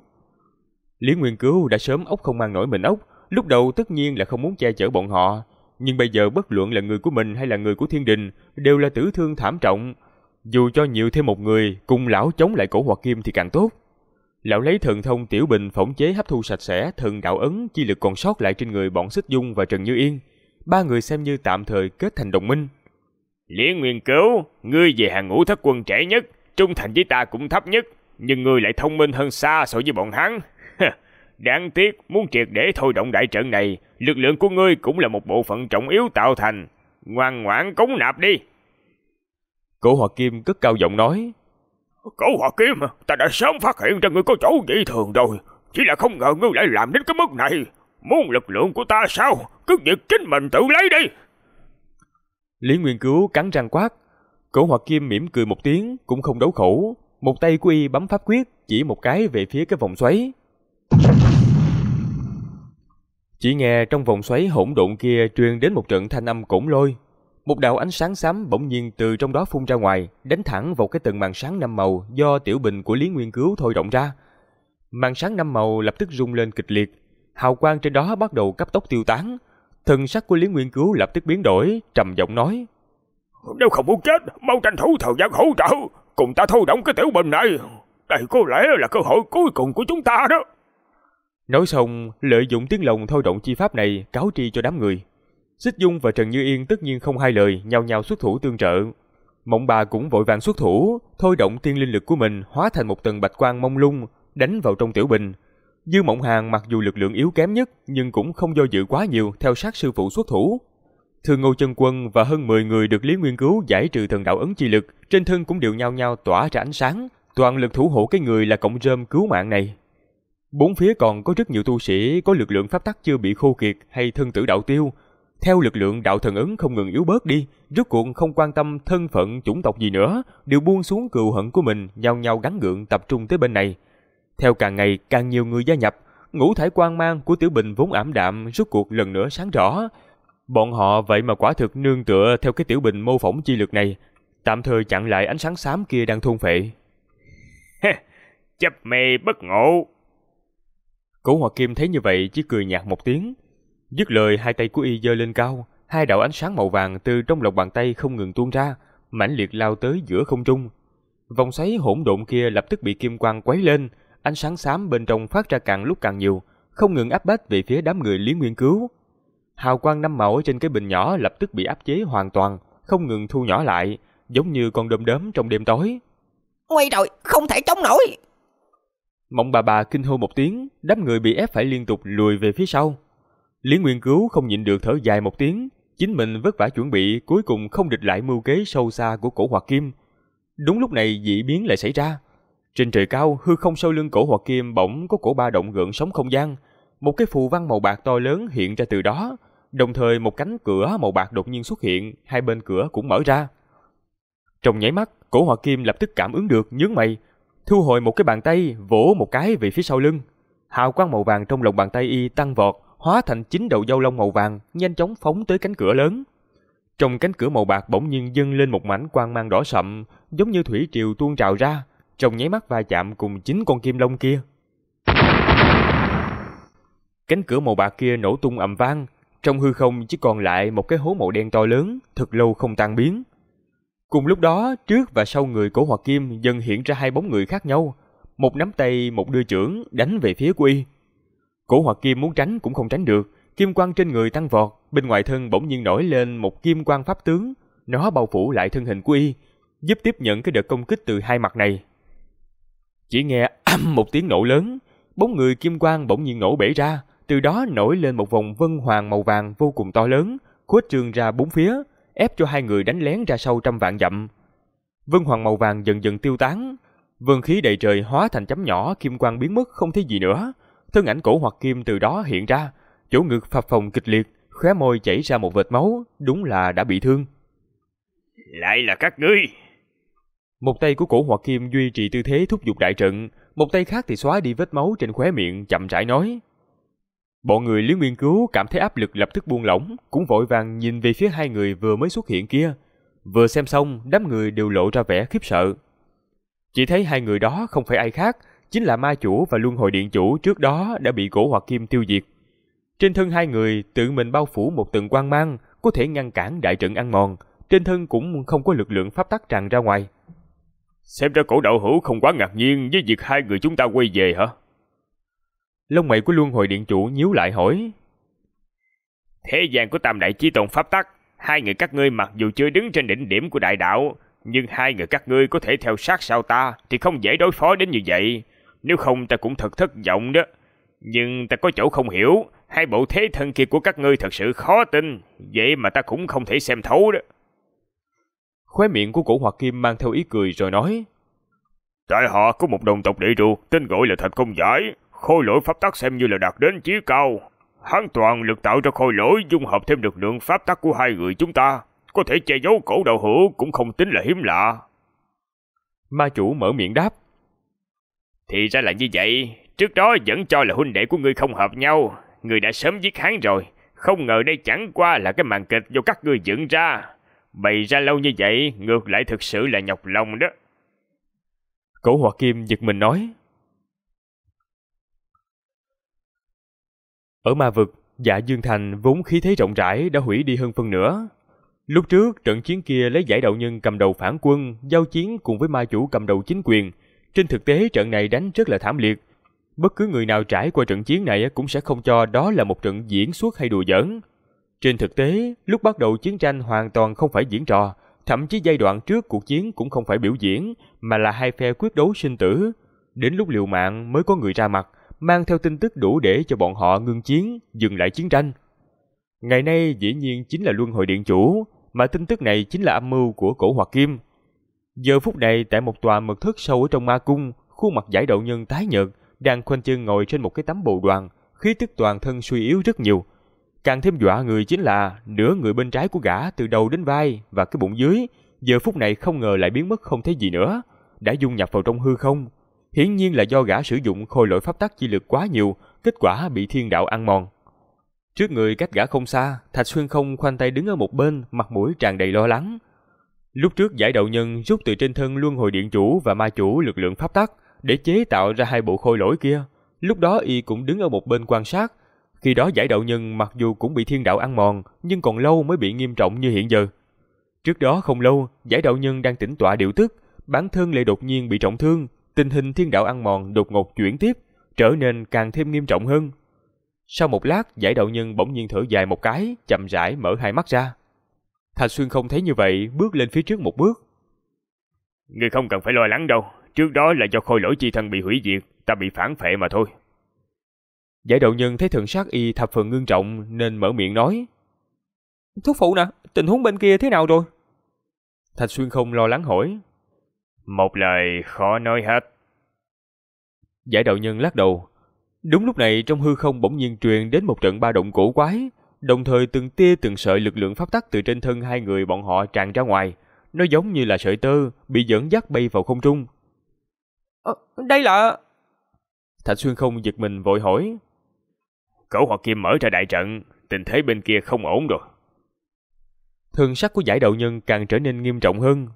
Lý Nguyên Cứu đã sớm ốc không mang nổi mình ốc, lúc đầu tất nhiên là không muốn che chở bọn họ, nhưng bây giờ bất luận là người của mình hay là người của thiên đình đều là tử thương thảm trọng. Dù cho nhiều thêm một người cùng lão chống lại Cổ Hoạt Kim thì càng tốt. Lão lấy thần thông tiểu bình phỏng chế hấp thu sạch sẽ thần đạo ấn chi lực còn sót lại trên người bọn Xích Dung và Trần Như Yên. 3 người xem như tạm thời kết thành đồng minh. Lý Nguyên Cứu, ngươi về hàng ngũ thất quân trẻ nhất, trung thành với ta cũng thấp nhất, nhưng ngươi lại thông minh hơn xa so với bọn hắn. Đáng tiếc, muốn triệt để thôi động đại trận này, lực lượng của ngươi cũng là một bộ phận trọng yếu tạo thành. Ngoan ngoãn cống nạp đi. Cổ Hoạt Kim cất cao giọng nói. Cổ Hoạt Kim, ta đã sớm phát hiện ra ngươi có chỗ dị thường rồi, chỉ là không ngờ ngươi lại làm đến cái mức này. Muốn lực lượng của ta sao? Cứ việc chính mình tự lấy đi. Lý Nguyên Cứu cắn răng quát. Cổ Hoạt Kim mỉm cười một tiếng, cũng không đấu khẩu. Một tay của y bấm pháp quyết, chỉ một cái về phía cái vòng xoáy. Chỉ nghe trong vòng xoáy hỗn độn kia truyền đến một trận thanh âm cổn lôi. Một đạo ánh sáng xám bỗng nhiên từ trong đó phun ra ngoài, đánh thẳng vào cái tầng màn sáng 5 màu do tiểu bình của Lý Nguyên Cứu thôi động ra. Màn sáng 5 màu lập tức rung lên kịch liệt, hào quang trên đó bắt đầu cấp tốc tiêu tán. Thần sắc của Lý Nguyên Cứu lập tức biến đổi, trầm giọng nói: Nếu không muốn chết, mau tranh thủ thời gian hỗ trợ, cùng ta thôi động cái tiểu bình này. Đây có lẽ là cơ hội cuối cùng của chúng ta đó. Nói xong, lợi dụng tiếng lòng thôi động chi pháp này cáo tri cho đám người. Xích Dung và Trần Như Yên tất nhiên không hai lời, nhao nhao xuất thủ tương trợ. Mộng Bà cũng vội vàng xuất thủ, thôi động tiên linh lực của mình hóa thành một tầng bạch quang mông lung, đánh vào trong tiểu bình. Dư Mộng Hàn mặc dù lực lượng yếu kém nhất nhưng cũng không do dự quá nhiều theo sát sư phụ xuất thủ. Thường Ngô Chân Quân và hơn 10 người được Lý Nguyên Cứu giải trừ thần đạo ấn chi lực, trên thân cũng đều nhao nhao tỏa ra ánh sáng, toàn lực thủ hộ cái người là cọng rơm cứu mạng này. Bốn phía còn có rất nhiều tu sĩ có lực lượng pháp tắc chưa bị khô kiệt hay thân tử đạo tiêu. Theo lực lượng đạo thần ấn không ngừng yếu bớt đi, rốt cuộc không quan tâm thân phận chủng tộc gì nữa, đều buông xuống cừu hận của mình, nhao nhao gắng gượng tập trung tới bên này. Theo càng ngày càng nhiều người gia nhập, ngũ thải quang mang của Tử Bình vốn ảm đạm rốt cuộc lần nữa sáng rõ. Bọn họ vậy mà quả thực nương tựa theo cái Tiểu Bình mô phỏng chi lực này, tạm thời chặn lại ánh sáng xám kia đang thôn phệ. Chấp mê bất ngộ. Cổ Hoặc Kim thấy như vậy chỉ cười nhạt một tiếng. Dứt lời, hai tay của y giơ lên cao, hai đạo ánh sáng màu vàng từ trong lòng bàn tay không ngừng tuôn ra, mãnh liệt lao tới giữa không trung. Vòng xoáy hỗn độn kia lập tức bị kim quang quấy lên, ánh sáng xám bên trong phát ra càng lúc càng nhiều, không ngừng áp bách về phía đám người Lý Nguyên Cứu. Hào quang năm màu ở trên cái bình nhỏ lập tức bị áp chế hoàn toàn, không ngừng thu nhỏ lại, giống như con đom đóm trong đêm tối. Ôi trời, không thể chống nổi! Mộng bà kinh hô một tiếng, đám người bị ép phải liên tục lùi về phía sau. Lý Nguyên Cứu không nhịn được thở dài một tiếng, chính mình vất vả chuẩn bị, cuối cùng không địch lại mưu kế sâu xa của Cổ Hoặc Kim. Đúng lúc này dị biến lại xảy ra. Trên trời cao, hư không sau lưng Cổ Hoặc Kim bỗng có cổ ba động gợn sóng không gian, một cái phù văn màu bạc to lớn hiện ra từ đó, đồng thời một cánh cửa màu bạc đột nhiên xuất hiện, hai bên cửa cũng mở ra. Trong nháy mắt, Cổ Hoặc Kim lập tức cảm ứng được, nhướng mày, thu hồi một cái bàn tay, vỗ một cái về phía sau lưng. Hào quang màu vàng trong lòng bàn tay y tăng vọt, hóa thành 9 đầu dâu lông màu vàng, nhanh chóng phóng tới cánh cửa lớn. Trong cánh cửa màu bạc bỗng nhiên dâng lên một mảnh quang mang đỏ sậm, giống như thủy triều tuôn trào ra, trong nháy mắt va chạm cùng 9 con kim long kia. Cánh cửa màu bạc kia nổ tung ầm vang, trong hư không chỉ còn lại một cái hố màu đen to lớn, thật lâu không tan biến. Cùng lúc đó, trước và sau người Cổ Hoặc Kim dần hiện ra hai bóng người khác nhau, một nắm tay, một đưa chưởng đánh về phía của y. Cổ Hoặc Kim muốn tránh cũng không tránh được, kim quang trên người tăng vọt, bên ngoài thân bỗng nhiên nổi lên một kim quang pháp tướng, nó bao phủ lại thân hình của y, giúp tiếp nhận cái đợt công kích từ hai mặt này. Chỉ nghe ầm một tiếng nổ lớn, bóng người kim quang bỗng nhiên nổ bể ra, từ đó nổi lên một vòng vân hoàng màu vàng vô cùng to lớn, khuếch trương ra bốn phía, ép cho hai người đánh lén ra sau trăm vạn dặm. Vân hoàng màu vàng dần dần tiêu tán, vân khí đầy trời hóa thành chấm nhỏ, kim quang biến mất không thấy gì nữa. Thân ảnh Cổ Hoặc Kim từ đó hiện ra, chỗ ngực phập phồng kịch liệt, khóe môi chảy ra một vệt máu, đúng là đã bị thương. Lại là các ngươi! Một tay của Cổ Hoặc Kim duy trì tư thế thúc giục đại trận, một tay khác thì xóa đi vết máu trên khóe miệng, chậm rãi nói. Bọn người Lý Nguyên Cứu cảm thấy áp lực lập tức buông lỏng, cũng vội vàng nhìn về phía hai người vừa mới xuất hiện kia. Vừa xem xong, đám người đều lộ ra vẻ khiếp sợ. Chỉ thấy hai người đó không phải ai khác, chính là ma chủ và luân hồi điện chủ trước đó đã bị Cổ Hoặc Kim tiêu diệt. Trên thân hai người tự mình bao phủ một tầng quang mang, có thể ngăn cản đại trận ăn mòn, trên thân cũng không có lực lượng pháp tắc tràn ra ngoài. Xem ra Cổ đạo hữu không quá ngạc nhiên với việc hai người chúng ta quay về hả? Lông mày của luân hồi điện chủ nhíu lại hỏi. Thế gian của tam đại chí tôn pháp tắc, hai người các ngươi mặc dù chưa đứng trên đỉnh điểm của đại đạo, nhưng hai người các ngươi có thể theo sát sau ta thì không dễ đối phó đến như vậy. Nếu không ta cũng thật thất vọng đó. Nhưng ta có chỗ không hiểu, hai bộ thế thân kia của các ngươi thật sự khó tin, vậy mà ta cũng không thể xem thấu đó. Khóe miệng của Cổ Hoặc Kim mang theo ý cười rồi nói. Tại họ có một đồng tộc địa ruột tên gọi là Thạch Công Giải, khôi lỗi pháp tắc xem như là đạt đến chí cao. Hắn toàn lực tạo ra khôi lỗi dung hợp thêm lực lượng pháp tắc của hai người chúng ta, có thể che giấu Cổ đạo hữu cũng không tính là hiếm lạ. Ma chủ mở miệng đáp. Thì ra là như vậy, trước đó vẫn cho là huynh đệ của ngươi không hợp nhau, ngươi đã sớm giết hắn rồi, không ngờ đây chẳng qua là cái màn kịch do các ngươi dựng ra. Bày ra lâu như vậy, ngược lại thực sự là nhọc lòng đó. Cổ Hoặc Kim giật mình nói. Ở ma vực, Dạ Dương Thành vốn khí thế rộng rãi đã hủy đi hơn phân nửa. Lúc trước, trận chiến kia lấy giải đạo nhân cầm đầu phản quân, giao chiến cùng với ma chủ cầm đầu chính quyền. Trên thực tế trận này đánh rất là thảm liệt. Bất cứ người nào trải qua trận chiến này cũng sẽ không cho đó là một trận diễn xuất hay đùa giỡn. Trên thực tế, lúc bắt đầu chiến tranh hoàn toàn không phải diễn trò, thậm chí giai đoạn trước cuộc chiến cũng không phải biểu diễn, mà là hai phe quyết đấu sinh tử. Đến lúc liều mạng mới có người ra mặt, mang theo tin tức đủ để cho bọn họ ngưng chiến, dừng lại chiến tranh. Ngày nay dĩ nhiên chính là Luân Hồi Điện Chủ, mà tin tức này chính là âm mưu của Cổ Hoặc Kim. Giờ phút này tại một tòa mật thất sâu ở trong ma cung, khuôn mặt Giải Đạo Nhân tái nhợt, đang khoanh chân ngồi trên một cái tấm bồ đoàn, khí tức toàn thân suy yếu rất nhiều. Càng thêm dọa người chính là nửa người bên trái của gã từ đầu đến vai và cái bụng dưới, giờ phút này không ngờ lại biến mất không thấy gì nữa, đã dung nhập vào trong hư không. Hiển nhiên là do gã sử dụng khôi lỗi pháp tắc chi lực quá nhiều, kết quả bị thiên đạo ăn mòn. Trước người cách gã không xa, Thạch Xuyên Không khoanh tay đứng ở một bên, mặt mũi tràn đầy lo lắng. Lúc trước Giải Đạo Nhân rút từ trên thân Luân Hồi Điện Chủ và Ma Chủ lực lượng pháp tắc để chế tạo ra hai bộ khôi lỗi kia. Lúc đó y cũng đứng ở một bên quan sát. Khi đó Giải Đạo Nhân mặc dù cũng bị thiên đạo ăn mòn, nhưng còn lâu mới bị nghiêm trọng như hiện giờ. Trước đó không lâu, Giải Đạo Nhân đang tĩnh tọa điều tức, bản thân lại đột nhiên bị trọng thương, tình hình thiên đạo ăn mòn đột ngột chuyển tiếp, trở nên càng thêm nghiêm trọng hơn. Sau một lát, Giải Đạo Nhân bỗng nhiên thở dài một cái, chậm rãi mở hai mắt ra. Thạch Xuyên Không thấy như vậy, bước lên phía trước một bước. Ngươi không cần phải lo lắng đâu, trước đó là do khôi lỗi chi thân bị hủy diệt, ta bị phản phệ mà thôi. Giải Đạo Nhân thấy thần sắc y thập phần ngưng trọng nên mở miệng nói. Thúc phụ nè, tình huống bên kia thế nào rồi? Thạch Xuyên Không lo lắng hỏi. Một lời khó nói hết. Giải Đạo Nhân lắc đầu. Đúng lúc này trong hư không bỗng nhiên truyền đến một trận ba động cổ quái, đồng thời từng tia từng sợi lực lượng pháp tắc từ trên thân hai người bọn họ tràn ra ngoài, nó giống như là sợi tơ bị dẫn dắt bay vào không trung. Đây là... Thạch Xuyên Không giật mình vội hỏi. Cổ Hoặc Kim mở ra đại trận, tình thế bên kia không ổn rồi. Thần sắc của Giải Đạo Nhân càng trở nên nghiêm trọng hơn.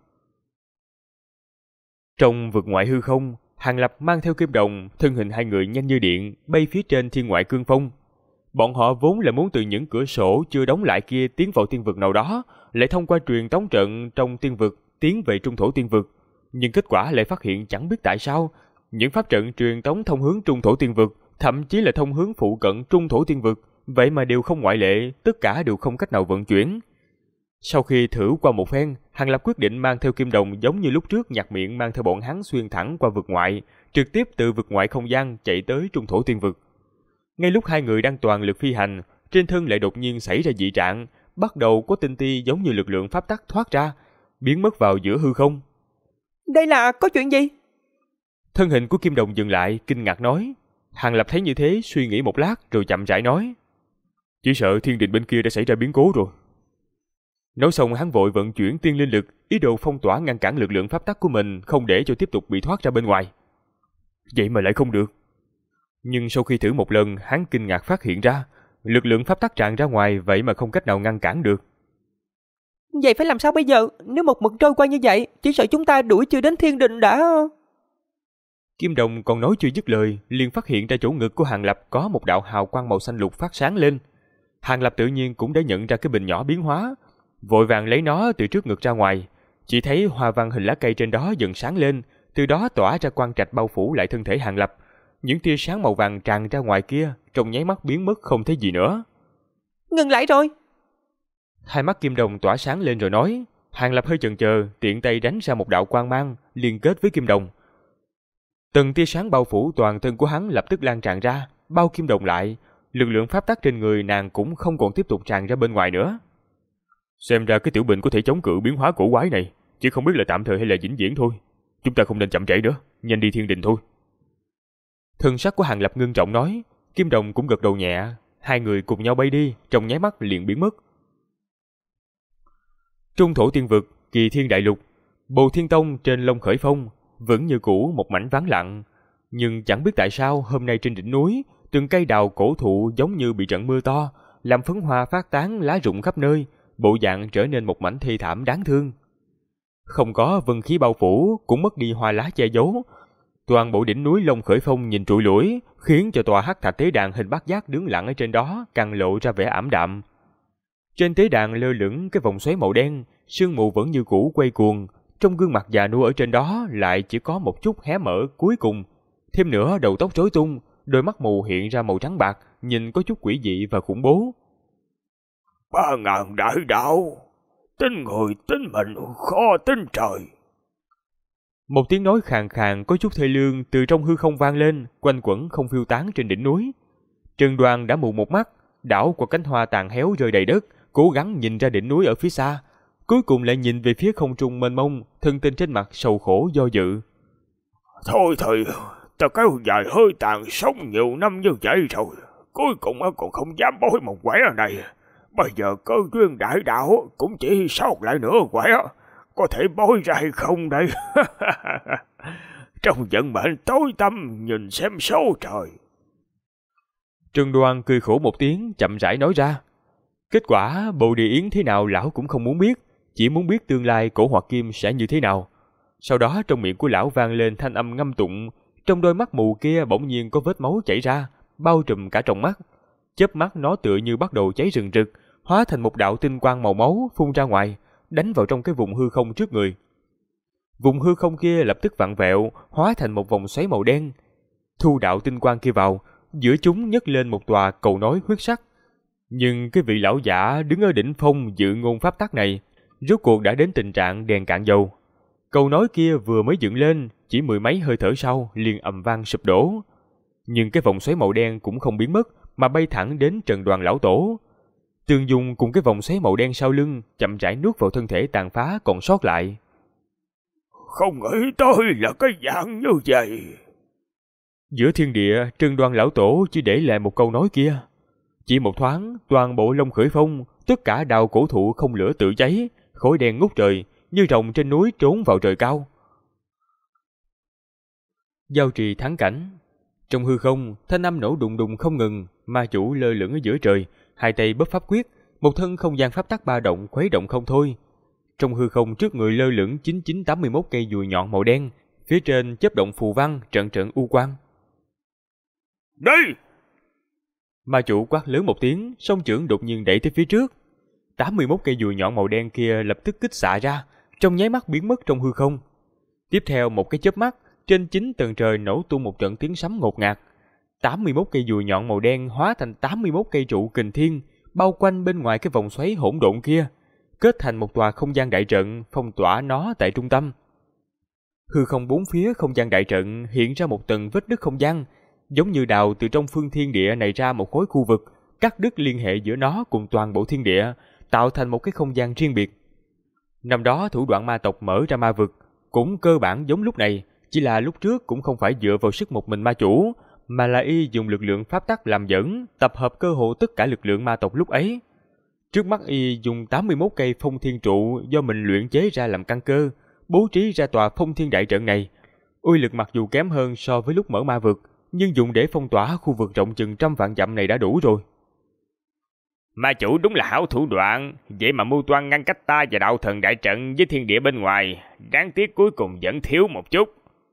Trong vực ngoại hư không, Hàng Lập mang theo Kim Đồng, thân hình hai người nhanh như điện, bay phía trên thiên ngoại cương phong. Bọn họ vốn là muốn từ những cửa sổ chưa đóng lại kia tiến vào tiên vực nào đó, lại thông qua truyền tống trận trong tiên vực tiến về trung thổ tiên vực. Nhưng kết quả lại phát hiện chẳng biết tại sao, những pháp trận truyền tống thông hướng trung thổ tiên vực, thậm chí là thông hướng phụ cận trung thổ tiên vực, vậy mà đều không ngoại lệ, tất cả đều không cách nào vận chuyển. Sau khi thử qua một phen, Hàng Lập quyết định mang theo Kim Đồng giống như lúc trước nhặt miệng mang theo bọn hắn xuyên thẳng qua vực ngoại, trực tiếp từ vực ngoại không gian chạy tới trung thổ tiên vực. Ngay lúc hai người đang toàn lực phi hành, trên thân lại đột nhiên xảy ra dị trạng, bắt đầu có tinh ti giống như lực lượng pháp tắc thoát ra, biến mất vào giữa hư không. Đây là có chuyện gì? Thân hình của Kim Đồng dừng lại, kinh ngạc nói. Hàng Lập thấy như thế, suy nghĩ một lát rồi chậm rãi nói. Chỉ sợ thiên đình bên kia đã xảy ra biến cố rồi. Nói xong hắn vội vận chuyển tiên linh lực, ý đồ phong tỏa ngăn cản lực lượng pháp tắc của mình không để cho tiếp tục bị thoát ra bên ngoài. Vậy mà lại không được. Nhưng sau khi thử một lần, hắn kinh ngạc phát hiện ra, lực lượng pháp tắc tràn ra ngoài vậy mà không cách nào ngăn cản được. Vậy phải làm sao bây giờ? Nếu một mực trôi qua như vậy, chỉ sợ chúng ta đuổi chưa đến thiên đình đã... Kim Đồng còn nói chưa dứt lời, liền phát hiện ra chỗ ngực của Hàng Lập có một đạo hào quang màu xanh lục phát sáng lên. Hàng Lập tự nhiên cũng đã nhận ra cái bình nhỏ biến hóa, vội vàng lấy nó từ trước ngực ra ngoài, chỉ thấy hoa văn hình lá cây trên đó dần sáng lên, từ đó tỏa ra quang trạch bao phủ lại thân thể Hàng Lập. Những tia sáng màu vàng tràn ra ngoài kia, trong nháy mắt biến mất không thấy gì nữa. Ngừng lại rồi. Hai mắt Kim Đồng tỏa sáng lên rồi nói. Hàng Lập hơi chần chờ, tiện tay đánh ra một đạo quang mang liên kết với Kim Đồng. Từng tia sáng bao phủ toàn thân của hắn lập tức lan tràn ra, bao Kim Đồng lại. Lực lượng pháp tắc trên người nàng cũng không còn tiếp tục tràn ra bên ngoài nữa. Xem ra cái tiểu bệnh có thể chống cự biến hóa cổ quái này, chỉ không biết là tạm thời hay là vĩnh viễn thôi. Chúng ta không nên chậm trễ nữa, nhanh đi thiên đình thôi. Thân sắc của Hàng Lập ngưng trọng nói. Kim Đồng cũng gật đầu nhẹ. Hai người cùng nhau bay đi, trong nháy mắt liền biến mất. Trung thổ tiên vực, Kỳ Thiên Đại Lục, Bồ Thiên Tông trên Long Khởi Phong, vẫn như cũ một mảnh vắng lặng. Nhưng chẳng biết tại sao hôm nay trên đỉnh núi, từng cây đào cổ thụ giống như bị trận mưa to, làm phấn hoa phát tán lá rụng khắp nơi, bộ dạng trở nên một mảnh thê thảm đáng thương. Không có vân khí bao phủ, cũng mất đi hoa lá che giấu. Toàn bộ đỉnh núi Long Khởi Phong nhìn trụi lủi, khiến cho tòa hắc thạch tế đàn hình bát giác đứng lặng ở trên đó càng lộ ra vẻ ảm đạm. Trên tế đàn lơ lửng cái vòng xoáy màu đen, sương mù vẫn như cũ quay cuồng, trong gương mặt già nua ở trên đó lại chỉ có một chút hé mở cuối cùng. Thêm nữa đầu tóc rối tung, đôi mắt mù hiện ra màu trắng bạc, nhìn có chút quỷ dị và khủng bố. 3000 đại đạo, tin người tin mình khó tin trời. Một tiếng nói khàn khàn có chút thê lương từ trong hư không vang lên, quanh quẩn không phiêu tán trên đỉnh núi. Trần Đoan đã mù một mắt, đảo qua cánh hoa tàn héo rơi đầy đất, cố gắng nhìn ra đỉnh núi ở phía xa, cuối cùng lại nhìn về phía không trung mênh mông, thân tình trên mặt sầu khổ do dự. Thôi thì, ta kéo dài hơi tàn sống nhiều năm như vậy rồi, cuối cùng còn không dám bối một quẻ này. Bây giờ cơ duyên đại đạo cũng chỉ sót lại nửa quẻ, có thể bối ra hay không đây? Trong vận mệnh tối tăm nhìn xem số trời. Trần Đoan cười khổ một tiếng, chậm rãi nói ra. Kết quả Bồ Đề Yến thế nào lão cũng không muốn biết, chỉ muốn biết tương lai Cổ Hoạt Kim sẽ như thế nào. Sau đó trong miệng của lão vang lên thanh âm ngâm tụng, trong đôi mắt mù kia bỗng nhiên có vết máu chảy ra, bao trùm cả trong mắt. Chớp mắt nó tựa như bắt đầu cháy rừng rực, hóa thành một đạo tinh quang màu máu phun ra ngoài, đánh vào trong cái vùng hư không trước người. Vùng hư không kia lập tức vặn vẹo, hóa thành một vòng xoáy màu đen. Thu đạo tinh quang kia vào, giữa chúng nhấc lên một tòa cầu nối huyết sắc. Nhưng cái vị lão giả đứng ở đỉnh phong dự ngôn pháp tắc này, rốt cuộc đã đến tình trạng đèn cạn dầu. Cầu nối kia vừa mới dựng lên, chỉ mười mấy hơi thở sau liền ầm vang sụp đổ. Nhưng cái vòng xoáy màu đen cũng không biến mất, mà bay thẳng đến Trần Đoàn lão tổ. Tương Dung cùng cái vòng xoáy màu đen sau lưng chậm rãi nuốt vào thân thể tàn phá còn sót lại. Không nghĩ tới là cái dạng như vậy. Giữa thiên địa, Trần Đoàn lão tổ chỉ để lại một câu nói kia. Chỉ một thoáng, toàn bộ Long Khởi Phong, tất cả đào cổ thụ không lửa tự cháy, khói đen ngút trời, như rồng trên núi trốn vào trời cao. Giao trì thắng cảnh. Trong hư không, thanh âm nổ đùng đùng không ngừng, ma chủ lơ lửng ở giữa trời, hai tay bóp pháp quyết, một thân không gian pháp tắc ba động khuấy động không thôi. Trong hư không trước người lơ lửng 9981 cây dùi nhọn màu đen, phía trên chớp động phù văn, trận trận u quang. Đi! Ma chủ quát lớn một tiếng, song chưởng đột nhiên đẩy tới phía trước. 81 cây dùi nhọn màu đen kia lập tức kích xạ ra, trong nháy mắt biến mất trong hư không. Tiếp theo một cái chớp mắt, trên 9 tầng trời nổ tung một trận tiếng sấm ngột ngạt. 81 cây dùi nhọn màu đen hóa thành 81 cây trụ kình thiên, bao quanh bên ngoài cái vòng xoáy hỗn độn kia, kết thành một tòa không gian đại trận, phong tỏa nó tại trung tâm. Hư không bốn phía không gian đại trận hiện ra một tầng vết nứt không gian, giống như đào từ trong phương thiên địa này ra một khối khu vực, cắt đứt liên hệ giữa nó cùng toàn bộ thiên địa, tạo thành một cái không gian riêng biệt. Năm đó thủ đoạn ma tộc mở ra ma vực cũng cơ bản giống lúc này, chỉ là lúc trước cũng không phải dựa vào sức một mình ma chủ, mà là y dùng lực lượng pháp tắc làm dẫn, tập hợp cơ hội tất cả lực lượng ma tộc lúc ấy. Trước mắt y dùng 81 cây phong thiên trụ do mình luyện chế ra làm căn cơ, bố trí ra tòa phong thiên đại trận này. Uy lực mặc dù kém hơn so với lúc mở ma vực, nhưng dùng để phong tỏa khu vực rộng chừng 100 vạn dặm này đã đủ rồi. Ma chủ đúng là hảo thủ đoạn, vậy mà mưu toan ngăn cách ta và đạo thần đại trận với thiên địa bên ngoài, đáng tiếc cuối cùng vẫn thiếu một chút.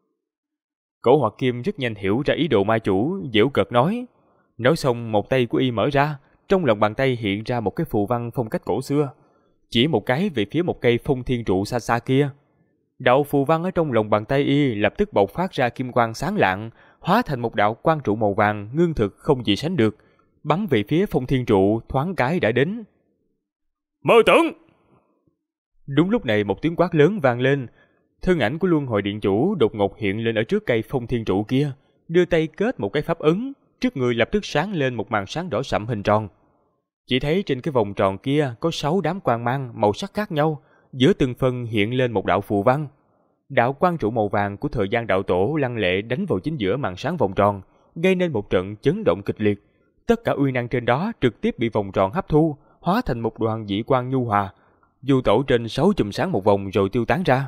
Cổ Hoạt Kim rất nhanh hiểu ra ý đồ ma chủ, giễu cợt nói. Nói xong một tay của y mở ra, trong lòng bàn tay hiện ra một cái phù văn phong cách cổ xưa, chỉ một cái về phía một cây phong thiên trụ xa xa kia. Đạo phù văn ở trong lòng bàn tay y lập tức bộc phát ra kim quang sáng lạng, hóa thành một đạo quang trụ màu vàng ngưng thực không gì sánh được, bắn về phía phong thiên trụ, thoáng cái đã đến. Mơ tưởng! Đúng lúc này một tiếng quát lớn vang lên, thân ảnh của Luân Hồi Điện Chủ đột ngột hiện lên ở trước cây phong thiên trụ kia, đưa tay kết một cái pháp ấn, trước người lập tức sáng lên một màn sáng đỏ sẫm hình tròn. Chỉ thấy trên cái vòng tròn kia có 6 đám quang mang màu sắc khác nhau, giữa từng phần hiện lên một đạo phù văn. Đạo quang trụ màu vàng của thời gian đạo tổ lăng lệ đánh vào chính giữa màn sáng vòng tròn, gây nên một trận chấn động kịch liệt. Tất cả uy năng trên đó trực tiếp bị vòng tròn hấp thu, hóa thành một đoàn dị quang nhu hòa, du tẩu trên 6 chùm sáng một vòng rồi tiêu tán ra.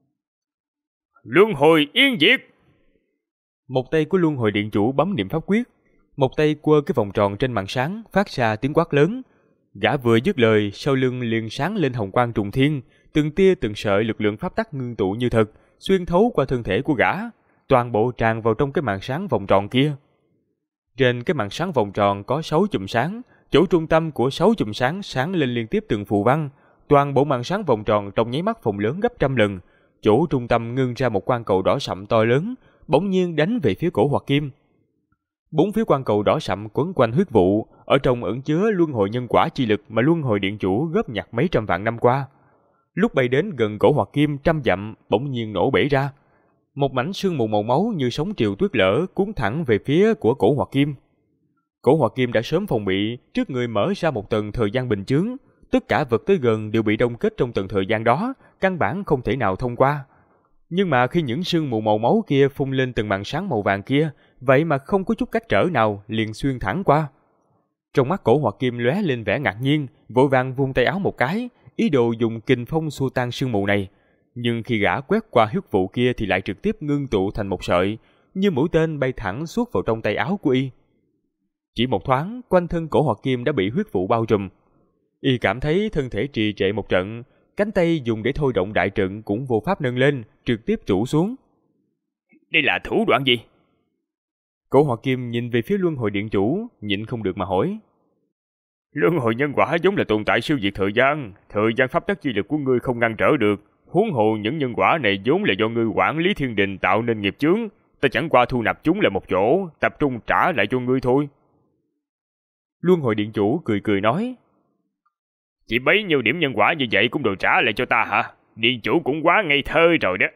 Luân hồi yên diệt! Một tay của Luân Hồi Điện Chủ bấm niệm pháp quyết, một tay quơ cái vòng tròn trên màn sáng phát ra tiếng quát lớn. Gã vừa dứt lời, sau lưng liền sáng lên hồng quang trùng thiên, từng tia từng sợi lực lượng pháp tắc ngưng tụ như thật, xuyên thấu qua thân thể của gã, toàn bộ tràn vào trong cái màn sáng vòng tròn kia. Trên cái màn sáng vòng tròn có 6 chùm sáng, chỗ trung tâm của 6 chùm sáng sáng lên liên tiếp từng phù văn, toàn bộ màn sáng vòng tròn trong nháy mắt phồng lớn gấp 100 lần, chỗ trung tâm ngưng ra một quang cầu đỏ sậm to lớn, bỗng nhiên đánh về phía Cổ Hoạt Kim. Bốn phía quang cầu đỏ sậm quấn quanh huyết vụ, ở trong ẩn chứa luân hồi nhân quả chi lực mà Luân Hồi Điện Chủ góp nhặt mấy trăm vạn năm qua. Lúc bay đến gần Cổ Hoạt Kim 100 dặm, bỗng nhiên nổ bể ra, Một mảnh sương mù màu máu như sóng triều tuyết lở cuốn thẳng về phía của cổ Hoặc Kim. Cổ Hoặc Kim đã sớm phòng bị, trước người mở ra một tầng thời gian bình chướng, tất cả vật tới gần đều bị đông kết trong tầng thời gian đó, căn bản không thể nào thông qua. Nhưng mà khi những sương mù màu máu kia phun lên từng màn sáng màu vàng kia, vậy mà không có chút cách trở nào liền xuyên thẳng qua. Trong mắt cổ Hoặc Kim lóe lên vẻ ngạc nhiên, vội vàng vung tay áo một cái, ý đồ dùng kình phong xua tan sương mù này. Nhưng khi gã quét qua huyết vụ kia thì lại trực tiếp ngưng tụ thành một sợi, như mũi tên bay thẳng suốt vào trong tay áo của y. Chỉ một thoáng, quanh thân cổ Hoặc Kim đã bị huyết vụ bao trùm. Y cảm thấy thân thể trì trệ một trận, cánh tay dùng để thôi động đại trận cũng vô pháp nâng lên, trực tiếp trụ xuống. Đây là thủ đoạn gì? Cổ Hoặc Kim nhìn về phía Luân Hồi Điện Chủ, nhịn không được mà hỏi. Luân hồi nhân quả giống là tồn tại siêu việt thời gian pháp tắc chi lực của ngươi không ngăn trở được. Huống hồ những nhân quả này vốn là do ngươi quản lý thiên đình tạo nên nghiệp chướng, ta chẳng qua thu nạp chúng lại một chỗ, tập trung trả lại cho ngươi thôi. Luân Hồi Điện Chủ cười cười nói. Chỉ bấy nhiêu điểm nhân quả như vậy cũng đều trả lại cho ta hả? Điện chủ cũng quá ngây thơ rồi đó.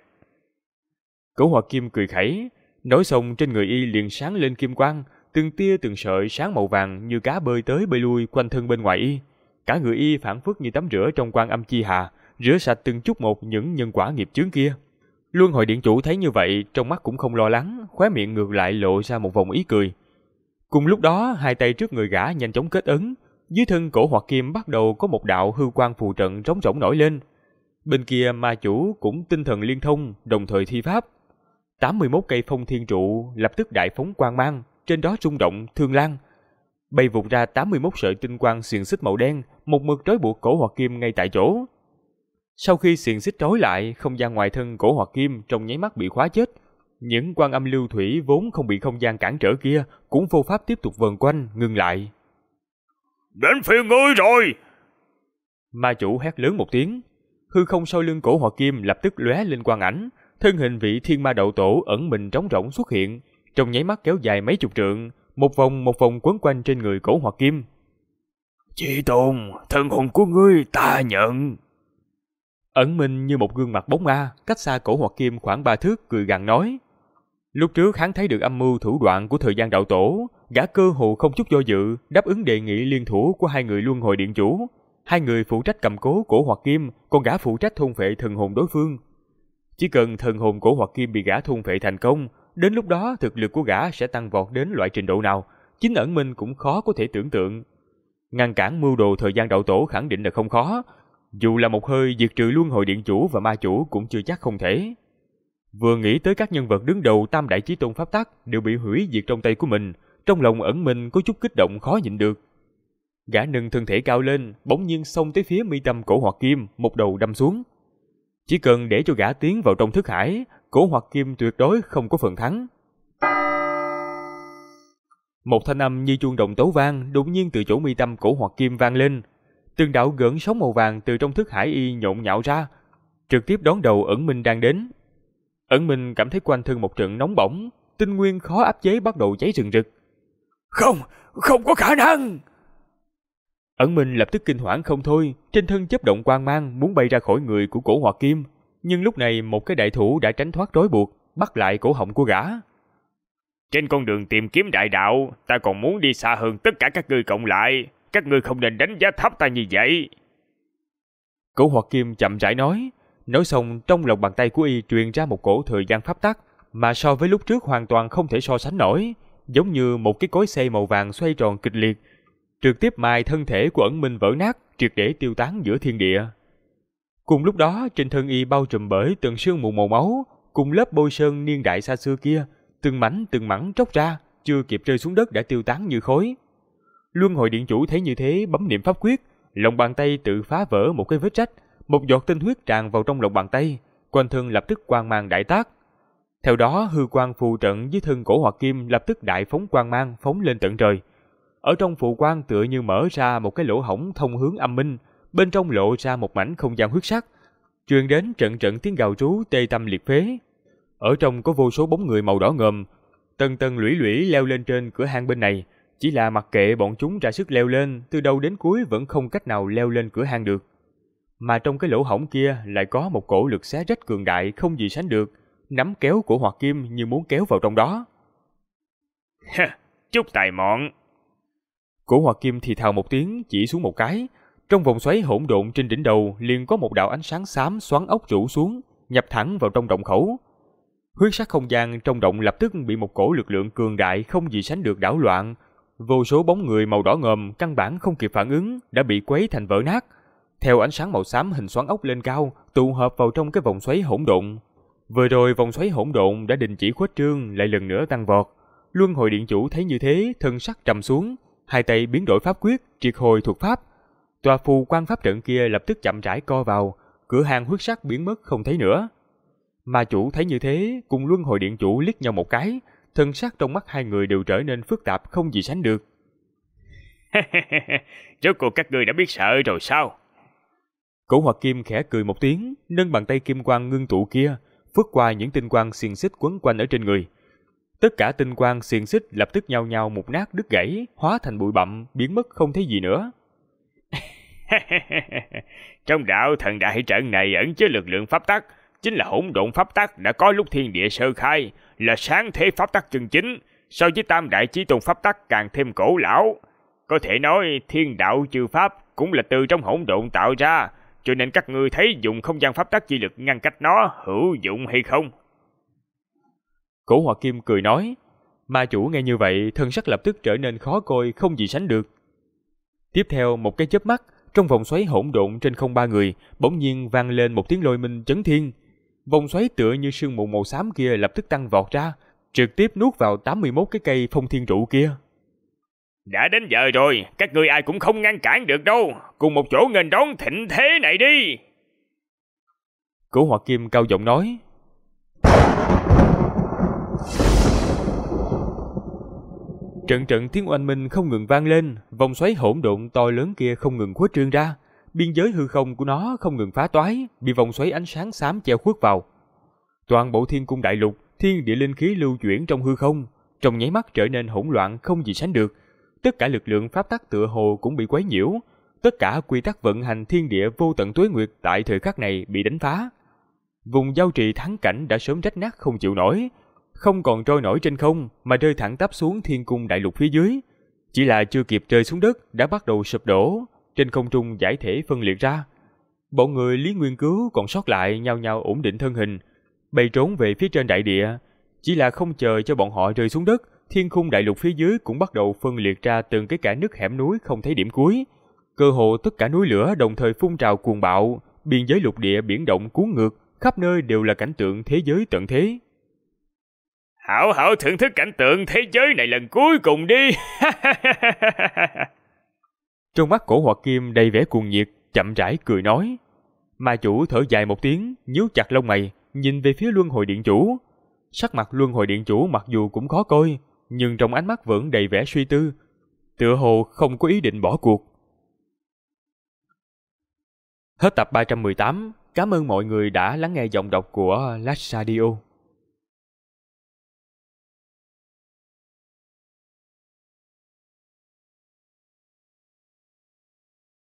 Cổ Hoặc Kim cười khẩy, nói xong trên người y liền sáng lên kim quang, từng tia từng sợi sáng màu vàng như cá bơi tới bơi lui quanh thân bên ngoài y. Cả người y phảng phất như tắm rửa trong quang âm chi hà, rửa sạch từng chút một những nhân quả nghiệp chướng kia. Luân Hồi Điện Chủ thấy như vậy, trong mắt cũng không lo lắng, khóe miệng ngược lại lộ ra một vòng ý cười. Cùng lúc đó, hai tay trước người gã nhanh chóng kết ấn, dưới thân cổ Hoặc Kim bắt đầu có một đạo hư quang phù trận trống rỗng nổi lên. Bên kia ma chủ cũng tinh thần liên thông, đồng thời thi pháp. 81 cây phong thiên trụ lập tức đại phóng quang mang, trên đó rung động thương lan. Bay vụt ra 81 sợi tinh quang xiềng xích màu đen, một mực trói buộc cổ Hoặc Kim ngay tại chỗ. Sau khi xiềng xích trói lại, không gian ngoài thân cổ Hoặc Kim trong nháy mắt bị khóa chết. Những quan âm lưu thủy vốn không bị không gian cản trở kia cũng vô pháp tiếp tục vần quanh, ngừng lại. Đến phiên ngươi rồi! Ma chủ hét lớn một tiếng. Hư không sau lưng cổ Hoặc Kim lập tức lóe lên quang ảnh, thân hình vị thiên ma đậu tổ ẩn mình trống rỗng xuất hiện, trong nháy mắt kéo dài mấy chục trượng, một vòng quấn quanh trên người cổ Hoặc Kim. Chí Tôn, thân hồn của ngươi ta nhận. Ẩn mình như một gương mặt bóng ma, cách xa cổ Hoặc Kim khoảng 3 thước, cười gằn nói. Lúc trước hắn thấy được âm mưu thủ đoạn của thời gian đạo tổ, gã cơ hồ không chút do dự đáp ứng đề nghị liên thủ của hai người Luân Hồi Điện Chủ. Hai người phụ trách cầm cố cổ Hoặc Kim, còn gã phụ trách thôn phệ thần hồn đối phương. Chỉ cần thần hồn cổ Hoặc Kim bị gã thôn phệ thành công, đến lúc đó thực lực của gã sẽ tăng vọt đến loại trình độ nào, chính ẩn mình cũng khó có thể tưởng tượng. Ngăn cản mưu đồ thời gian đạo tổ khẳng định là không khó, dù là một hơi diệt trừ Luân Hồi Điện Chủ và ma chủ cũng chưa chắc không thể. Vừa nghĩ tới các nhân vật đứng đầu Tam Đại Chí Tôn pháp tắc đều bị hủy diệt trong tay của mình, trong lòng ẩn mình có chút kích động khó nhịn được. Gã nâng thân thể cao lên, bỗng nhiên xông tới phía mi tâm cổ Hoặc Kim, một đầu đâm xuống. Chỉ cần để cho gã tiến vào trong thức hải, cổ Hoặc Kim tuyệt đối không có phần thắng. Một thanh âm như chuông đồng tấu vang đột nhiên từ chỗ mi tâm cổ Hoặc Kim vang lên. Từng đạo gợn sóng màu vàng từ trong thức hải y nhộn nhạo ra, trực tiếp đón đầu ẩn minh đang đến. Ẩn minh cảm thấy quanh thân một trận nóng bỏng, tinh nguyên khó áp chế bắt đầu cháy rừng rực. Không có khả năng! Ẩn minh lập tức kinh hoảng không thôi, trên thân chớp động quang mang muốn bay ra khỏi người của cổ Hoặc Kim, nhưng lúc này một cái đại thủ đã tránh thoát trói buộc, bắt lại cổ họng của gã. Trên con đường tìm kiếm đại đạo, ta còn muốn đi xa hơn tất cả các ngươi cộng lại, các ngươi không nên đánh giá thấp ta như vậy. Cổ Hoặc Kim chậm rãi nói xong trong lòng bàn tay của y truyền ra một cổ thời gian pháp tắc, mà so với lúc trước hoàn toàn không thể so sánh nổi, giống như một cái cối xay màu vàng xoay tròn kịch liệt, trực tiếp mài thân thể của ẩn minh vỡ nát, triệt để tiêu tán giữa thiên địa. Cùng lúc đó, trên thân y bao trùm bởi tầng sương mù màu máu, cùng lớp bôi sơn niên đại xa xưa kia, từng mảnh tróc ra, chưa kịp rơi xuống đất đã tiêu tán như khói. Luân Hồi Điện Chủ thấy như thế bấm niệm pháp quyết, lòng bàn tay tự phá vỡ một cái vết rách, một giọt tinh huyết tràn vào trong lòng bàn tay, quanh thân lập tức quang mang đại tác. Theo đó, hư quang phù trận dưới thân cổ Hoặc Kim lập tức đại phóng quang mang phóng lên tận trời. Ở trong phù quang tựa như mở ra một cái lỗ hổng thông hướng âm minh, bên trong lộ ra một mảnh không gian huyết sắc, truyền đến trận trận tiếng gào rú tê tâm liệt phế. Ở trong có vô số bóng người màu đỏ ngòm, tầng tầng lũy lũy leo lên trên cửa hang bên này, chỉ là mặc kệ bọn chúng ra sức leo lên, từ đầu đến cuối vẫn không cách nào leo lên cửa hang được. Mà trong cái lỗ hổng kia lại có một cổ lực xé rách cường đại không gì sánh được, nắm kéo cổ Hoạt Kim như muốn kéo vào trong đó. Chút tài mọn. Cổ Hoạt Kim thì thào một tiếng chỉ xuống một cái. Trong vòng xoáy hỗn độn trên đỉnh đầu liền có một đạo ánh sáng xám xoắn ốc rủ xuống, nhập thẳng vào trong động khẩu. Huyết sắc không gian trong động lập tức bị một cổ lực lượng cường đại không gì sánh được đảo loạn. Vô số bóng người màu đỏ ngòm căn bản không kịp phản ứng đã bị quấy thành vỡ nát. Theo ánh sáng màu xám hình xoắn ốc lên cao, tụ hợp vào trong cái vòng xoáy hỗn độn. Vừa rồi vòng xoáy hỗn độn đã đình chỉ khuếch trương, lại lần nữa tăng vọt. Luân hồi điện chủ thấy như thế, thân sắc trầm xuống, hai tay biến đổi pháp quyết, triệt hồi thuật pháp. Tòa phù quan pháp trận kia lập tức chậm rãi co vào, cửa hàng huyết sắc biến mất không thấy nữa. Ma chủ thấy như thế, cùng luân hồi điện chủ liếc nhau một cái, thân sắc trong mắt hai người đều trở nên phức tạp không gì sánh được. Rốt cuộc các ngươi đã biết sợ rồi sao? Cổ Hoạt Kim khẽ cười một tiếng, nâng bàn tay kim quang ngưng tụ kia, phất qua những tinh quang xiềng xích quấn quanh ở trên người. Tất cả tinh quang xiềng xích lập tức nhao nhao mục nát đứt gãy, hóa thành bụi bặm, biến mất không thấy gì nữa. Trong đạo thần đại trận này ẩn chứa lực lượng pháp tắc, chính là hỗn độn pháp tắc đã có lúc thiên địa sơ khai, là sáng thế pháp tắc chân chính, so với tam đại chí tôn pháp tắc càng thêm cổ lão. Có thể nói thiên đạo chư pháp cũng là từ trong hỗn độn tạo ra, cho nên các ngươi thấy dùng không gian pháp tắc chi lực ngăn cách nó hữu dụng hay không? Cổ Hoạt Kim cười nói. Ma chủ nghe như vậy, thân sắc lập tức trở nên khó coi không gì sánh được. Tiếp theo một cái chớp mắt, trong vòng xoáy hỗn độn trên không ba người bỗng nhiên vang lên một tiếng lôi minh chấn thiên. Vòng xoáy tựa như sương mù màu xám kia lập tức tăng vọt ra, trực tiếp nuốt vào 81 cái cây phong thiên trụ kia. Đã đến giờ rồi, các ngươi ai cũng không ngăn cản được đâu, cùng một chỗ nghênh đón thịnh thế này đi. Cổ Hoạt Kim cao giọng nói. Trận trận tiếng oanh minh không ngừng vang lên, vòng xoáy hỗn độn to lớn kia không ngừng khuếch trương ra, biên giới hư không của nó không ngừng phá toái, bị vòng xoáy ánh sáng xám che khuất vào. Toàn bộ thiên cung đại lục, thiên địa linh khí lưu chuyển trong hư không, trong nháy mắt trở nên hỗn loạn không gì sánh được. Tất cả lực lượng pháp tắc tựa hồ cũng bị quấy nhiễu, tất cả quy tắc vận hành thiên địa vô tận tuế nguyệt tại thời khắc này bị đánh phá. Vùng giao trì thắng cảnh đã sớm rách nát không chịu nổi, không còn trôi nổi trên không mà rơi thẳng tắp xuống thiên cung đại lục phía dưới. Chỉ là chưa kịp rơi xuống đất đã bắt đầu sụp đổ, trên không trung giải thể phân liệt ra. Bọn người Lý Nguyên Cứu còn sót lại nhao nhao ổn định thân hình, bay trốn về phía trên đại địa. Chỉ là không chờ cho bọn họ rơi xuống đất, thiên khung đại lục phía dưới cũng bắt đầu phân liệt ra từng cái kẽ nứt hẻm núi không thấy điểm cuối. Cơ hồ tất cả núi lửa đồng thời phun trào cuồng bạo, biên giới lục địa biển động cuốn ngược, khắp nơi đều là cảnh tượng thế giới tận thế. Hảo hảo thưởng thức cảnh tượng thế giới này lần cuối cùng đi. Trong mắt Cổ Hoạt Kim đầy vẻ cuồng nhiệt, chậm rãi cười nói. Ma chủ thở dài một tiếng, nhíu chặt lông mày, nhìn về phía Luân Hồi Điện Chủ. Sắc mặt Luân Hồi Điện Chủ mặc dù cũng khó coi, nhưng trong ánh mắt vẫn đầy vẻ suy tư, tựa hồ không có ý định bỏ cuộc. Hết tập 318. Cảm ơn mọi người đã lắng nghe giọng đọc của Last Radio.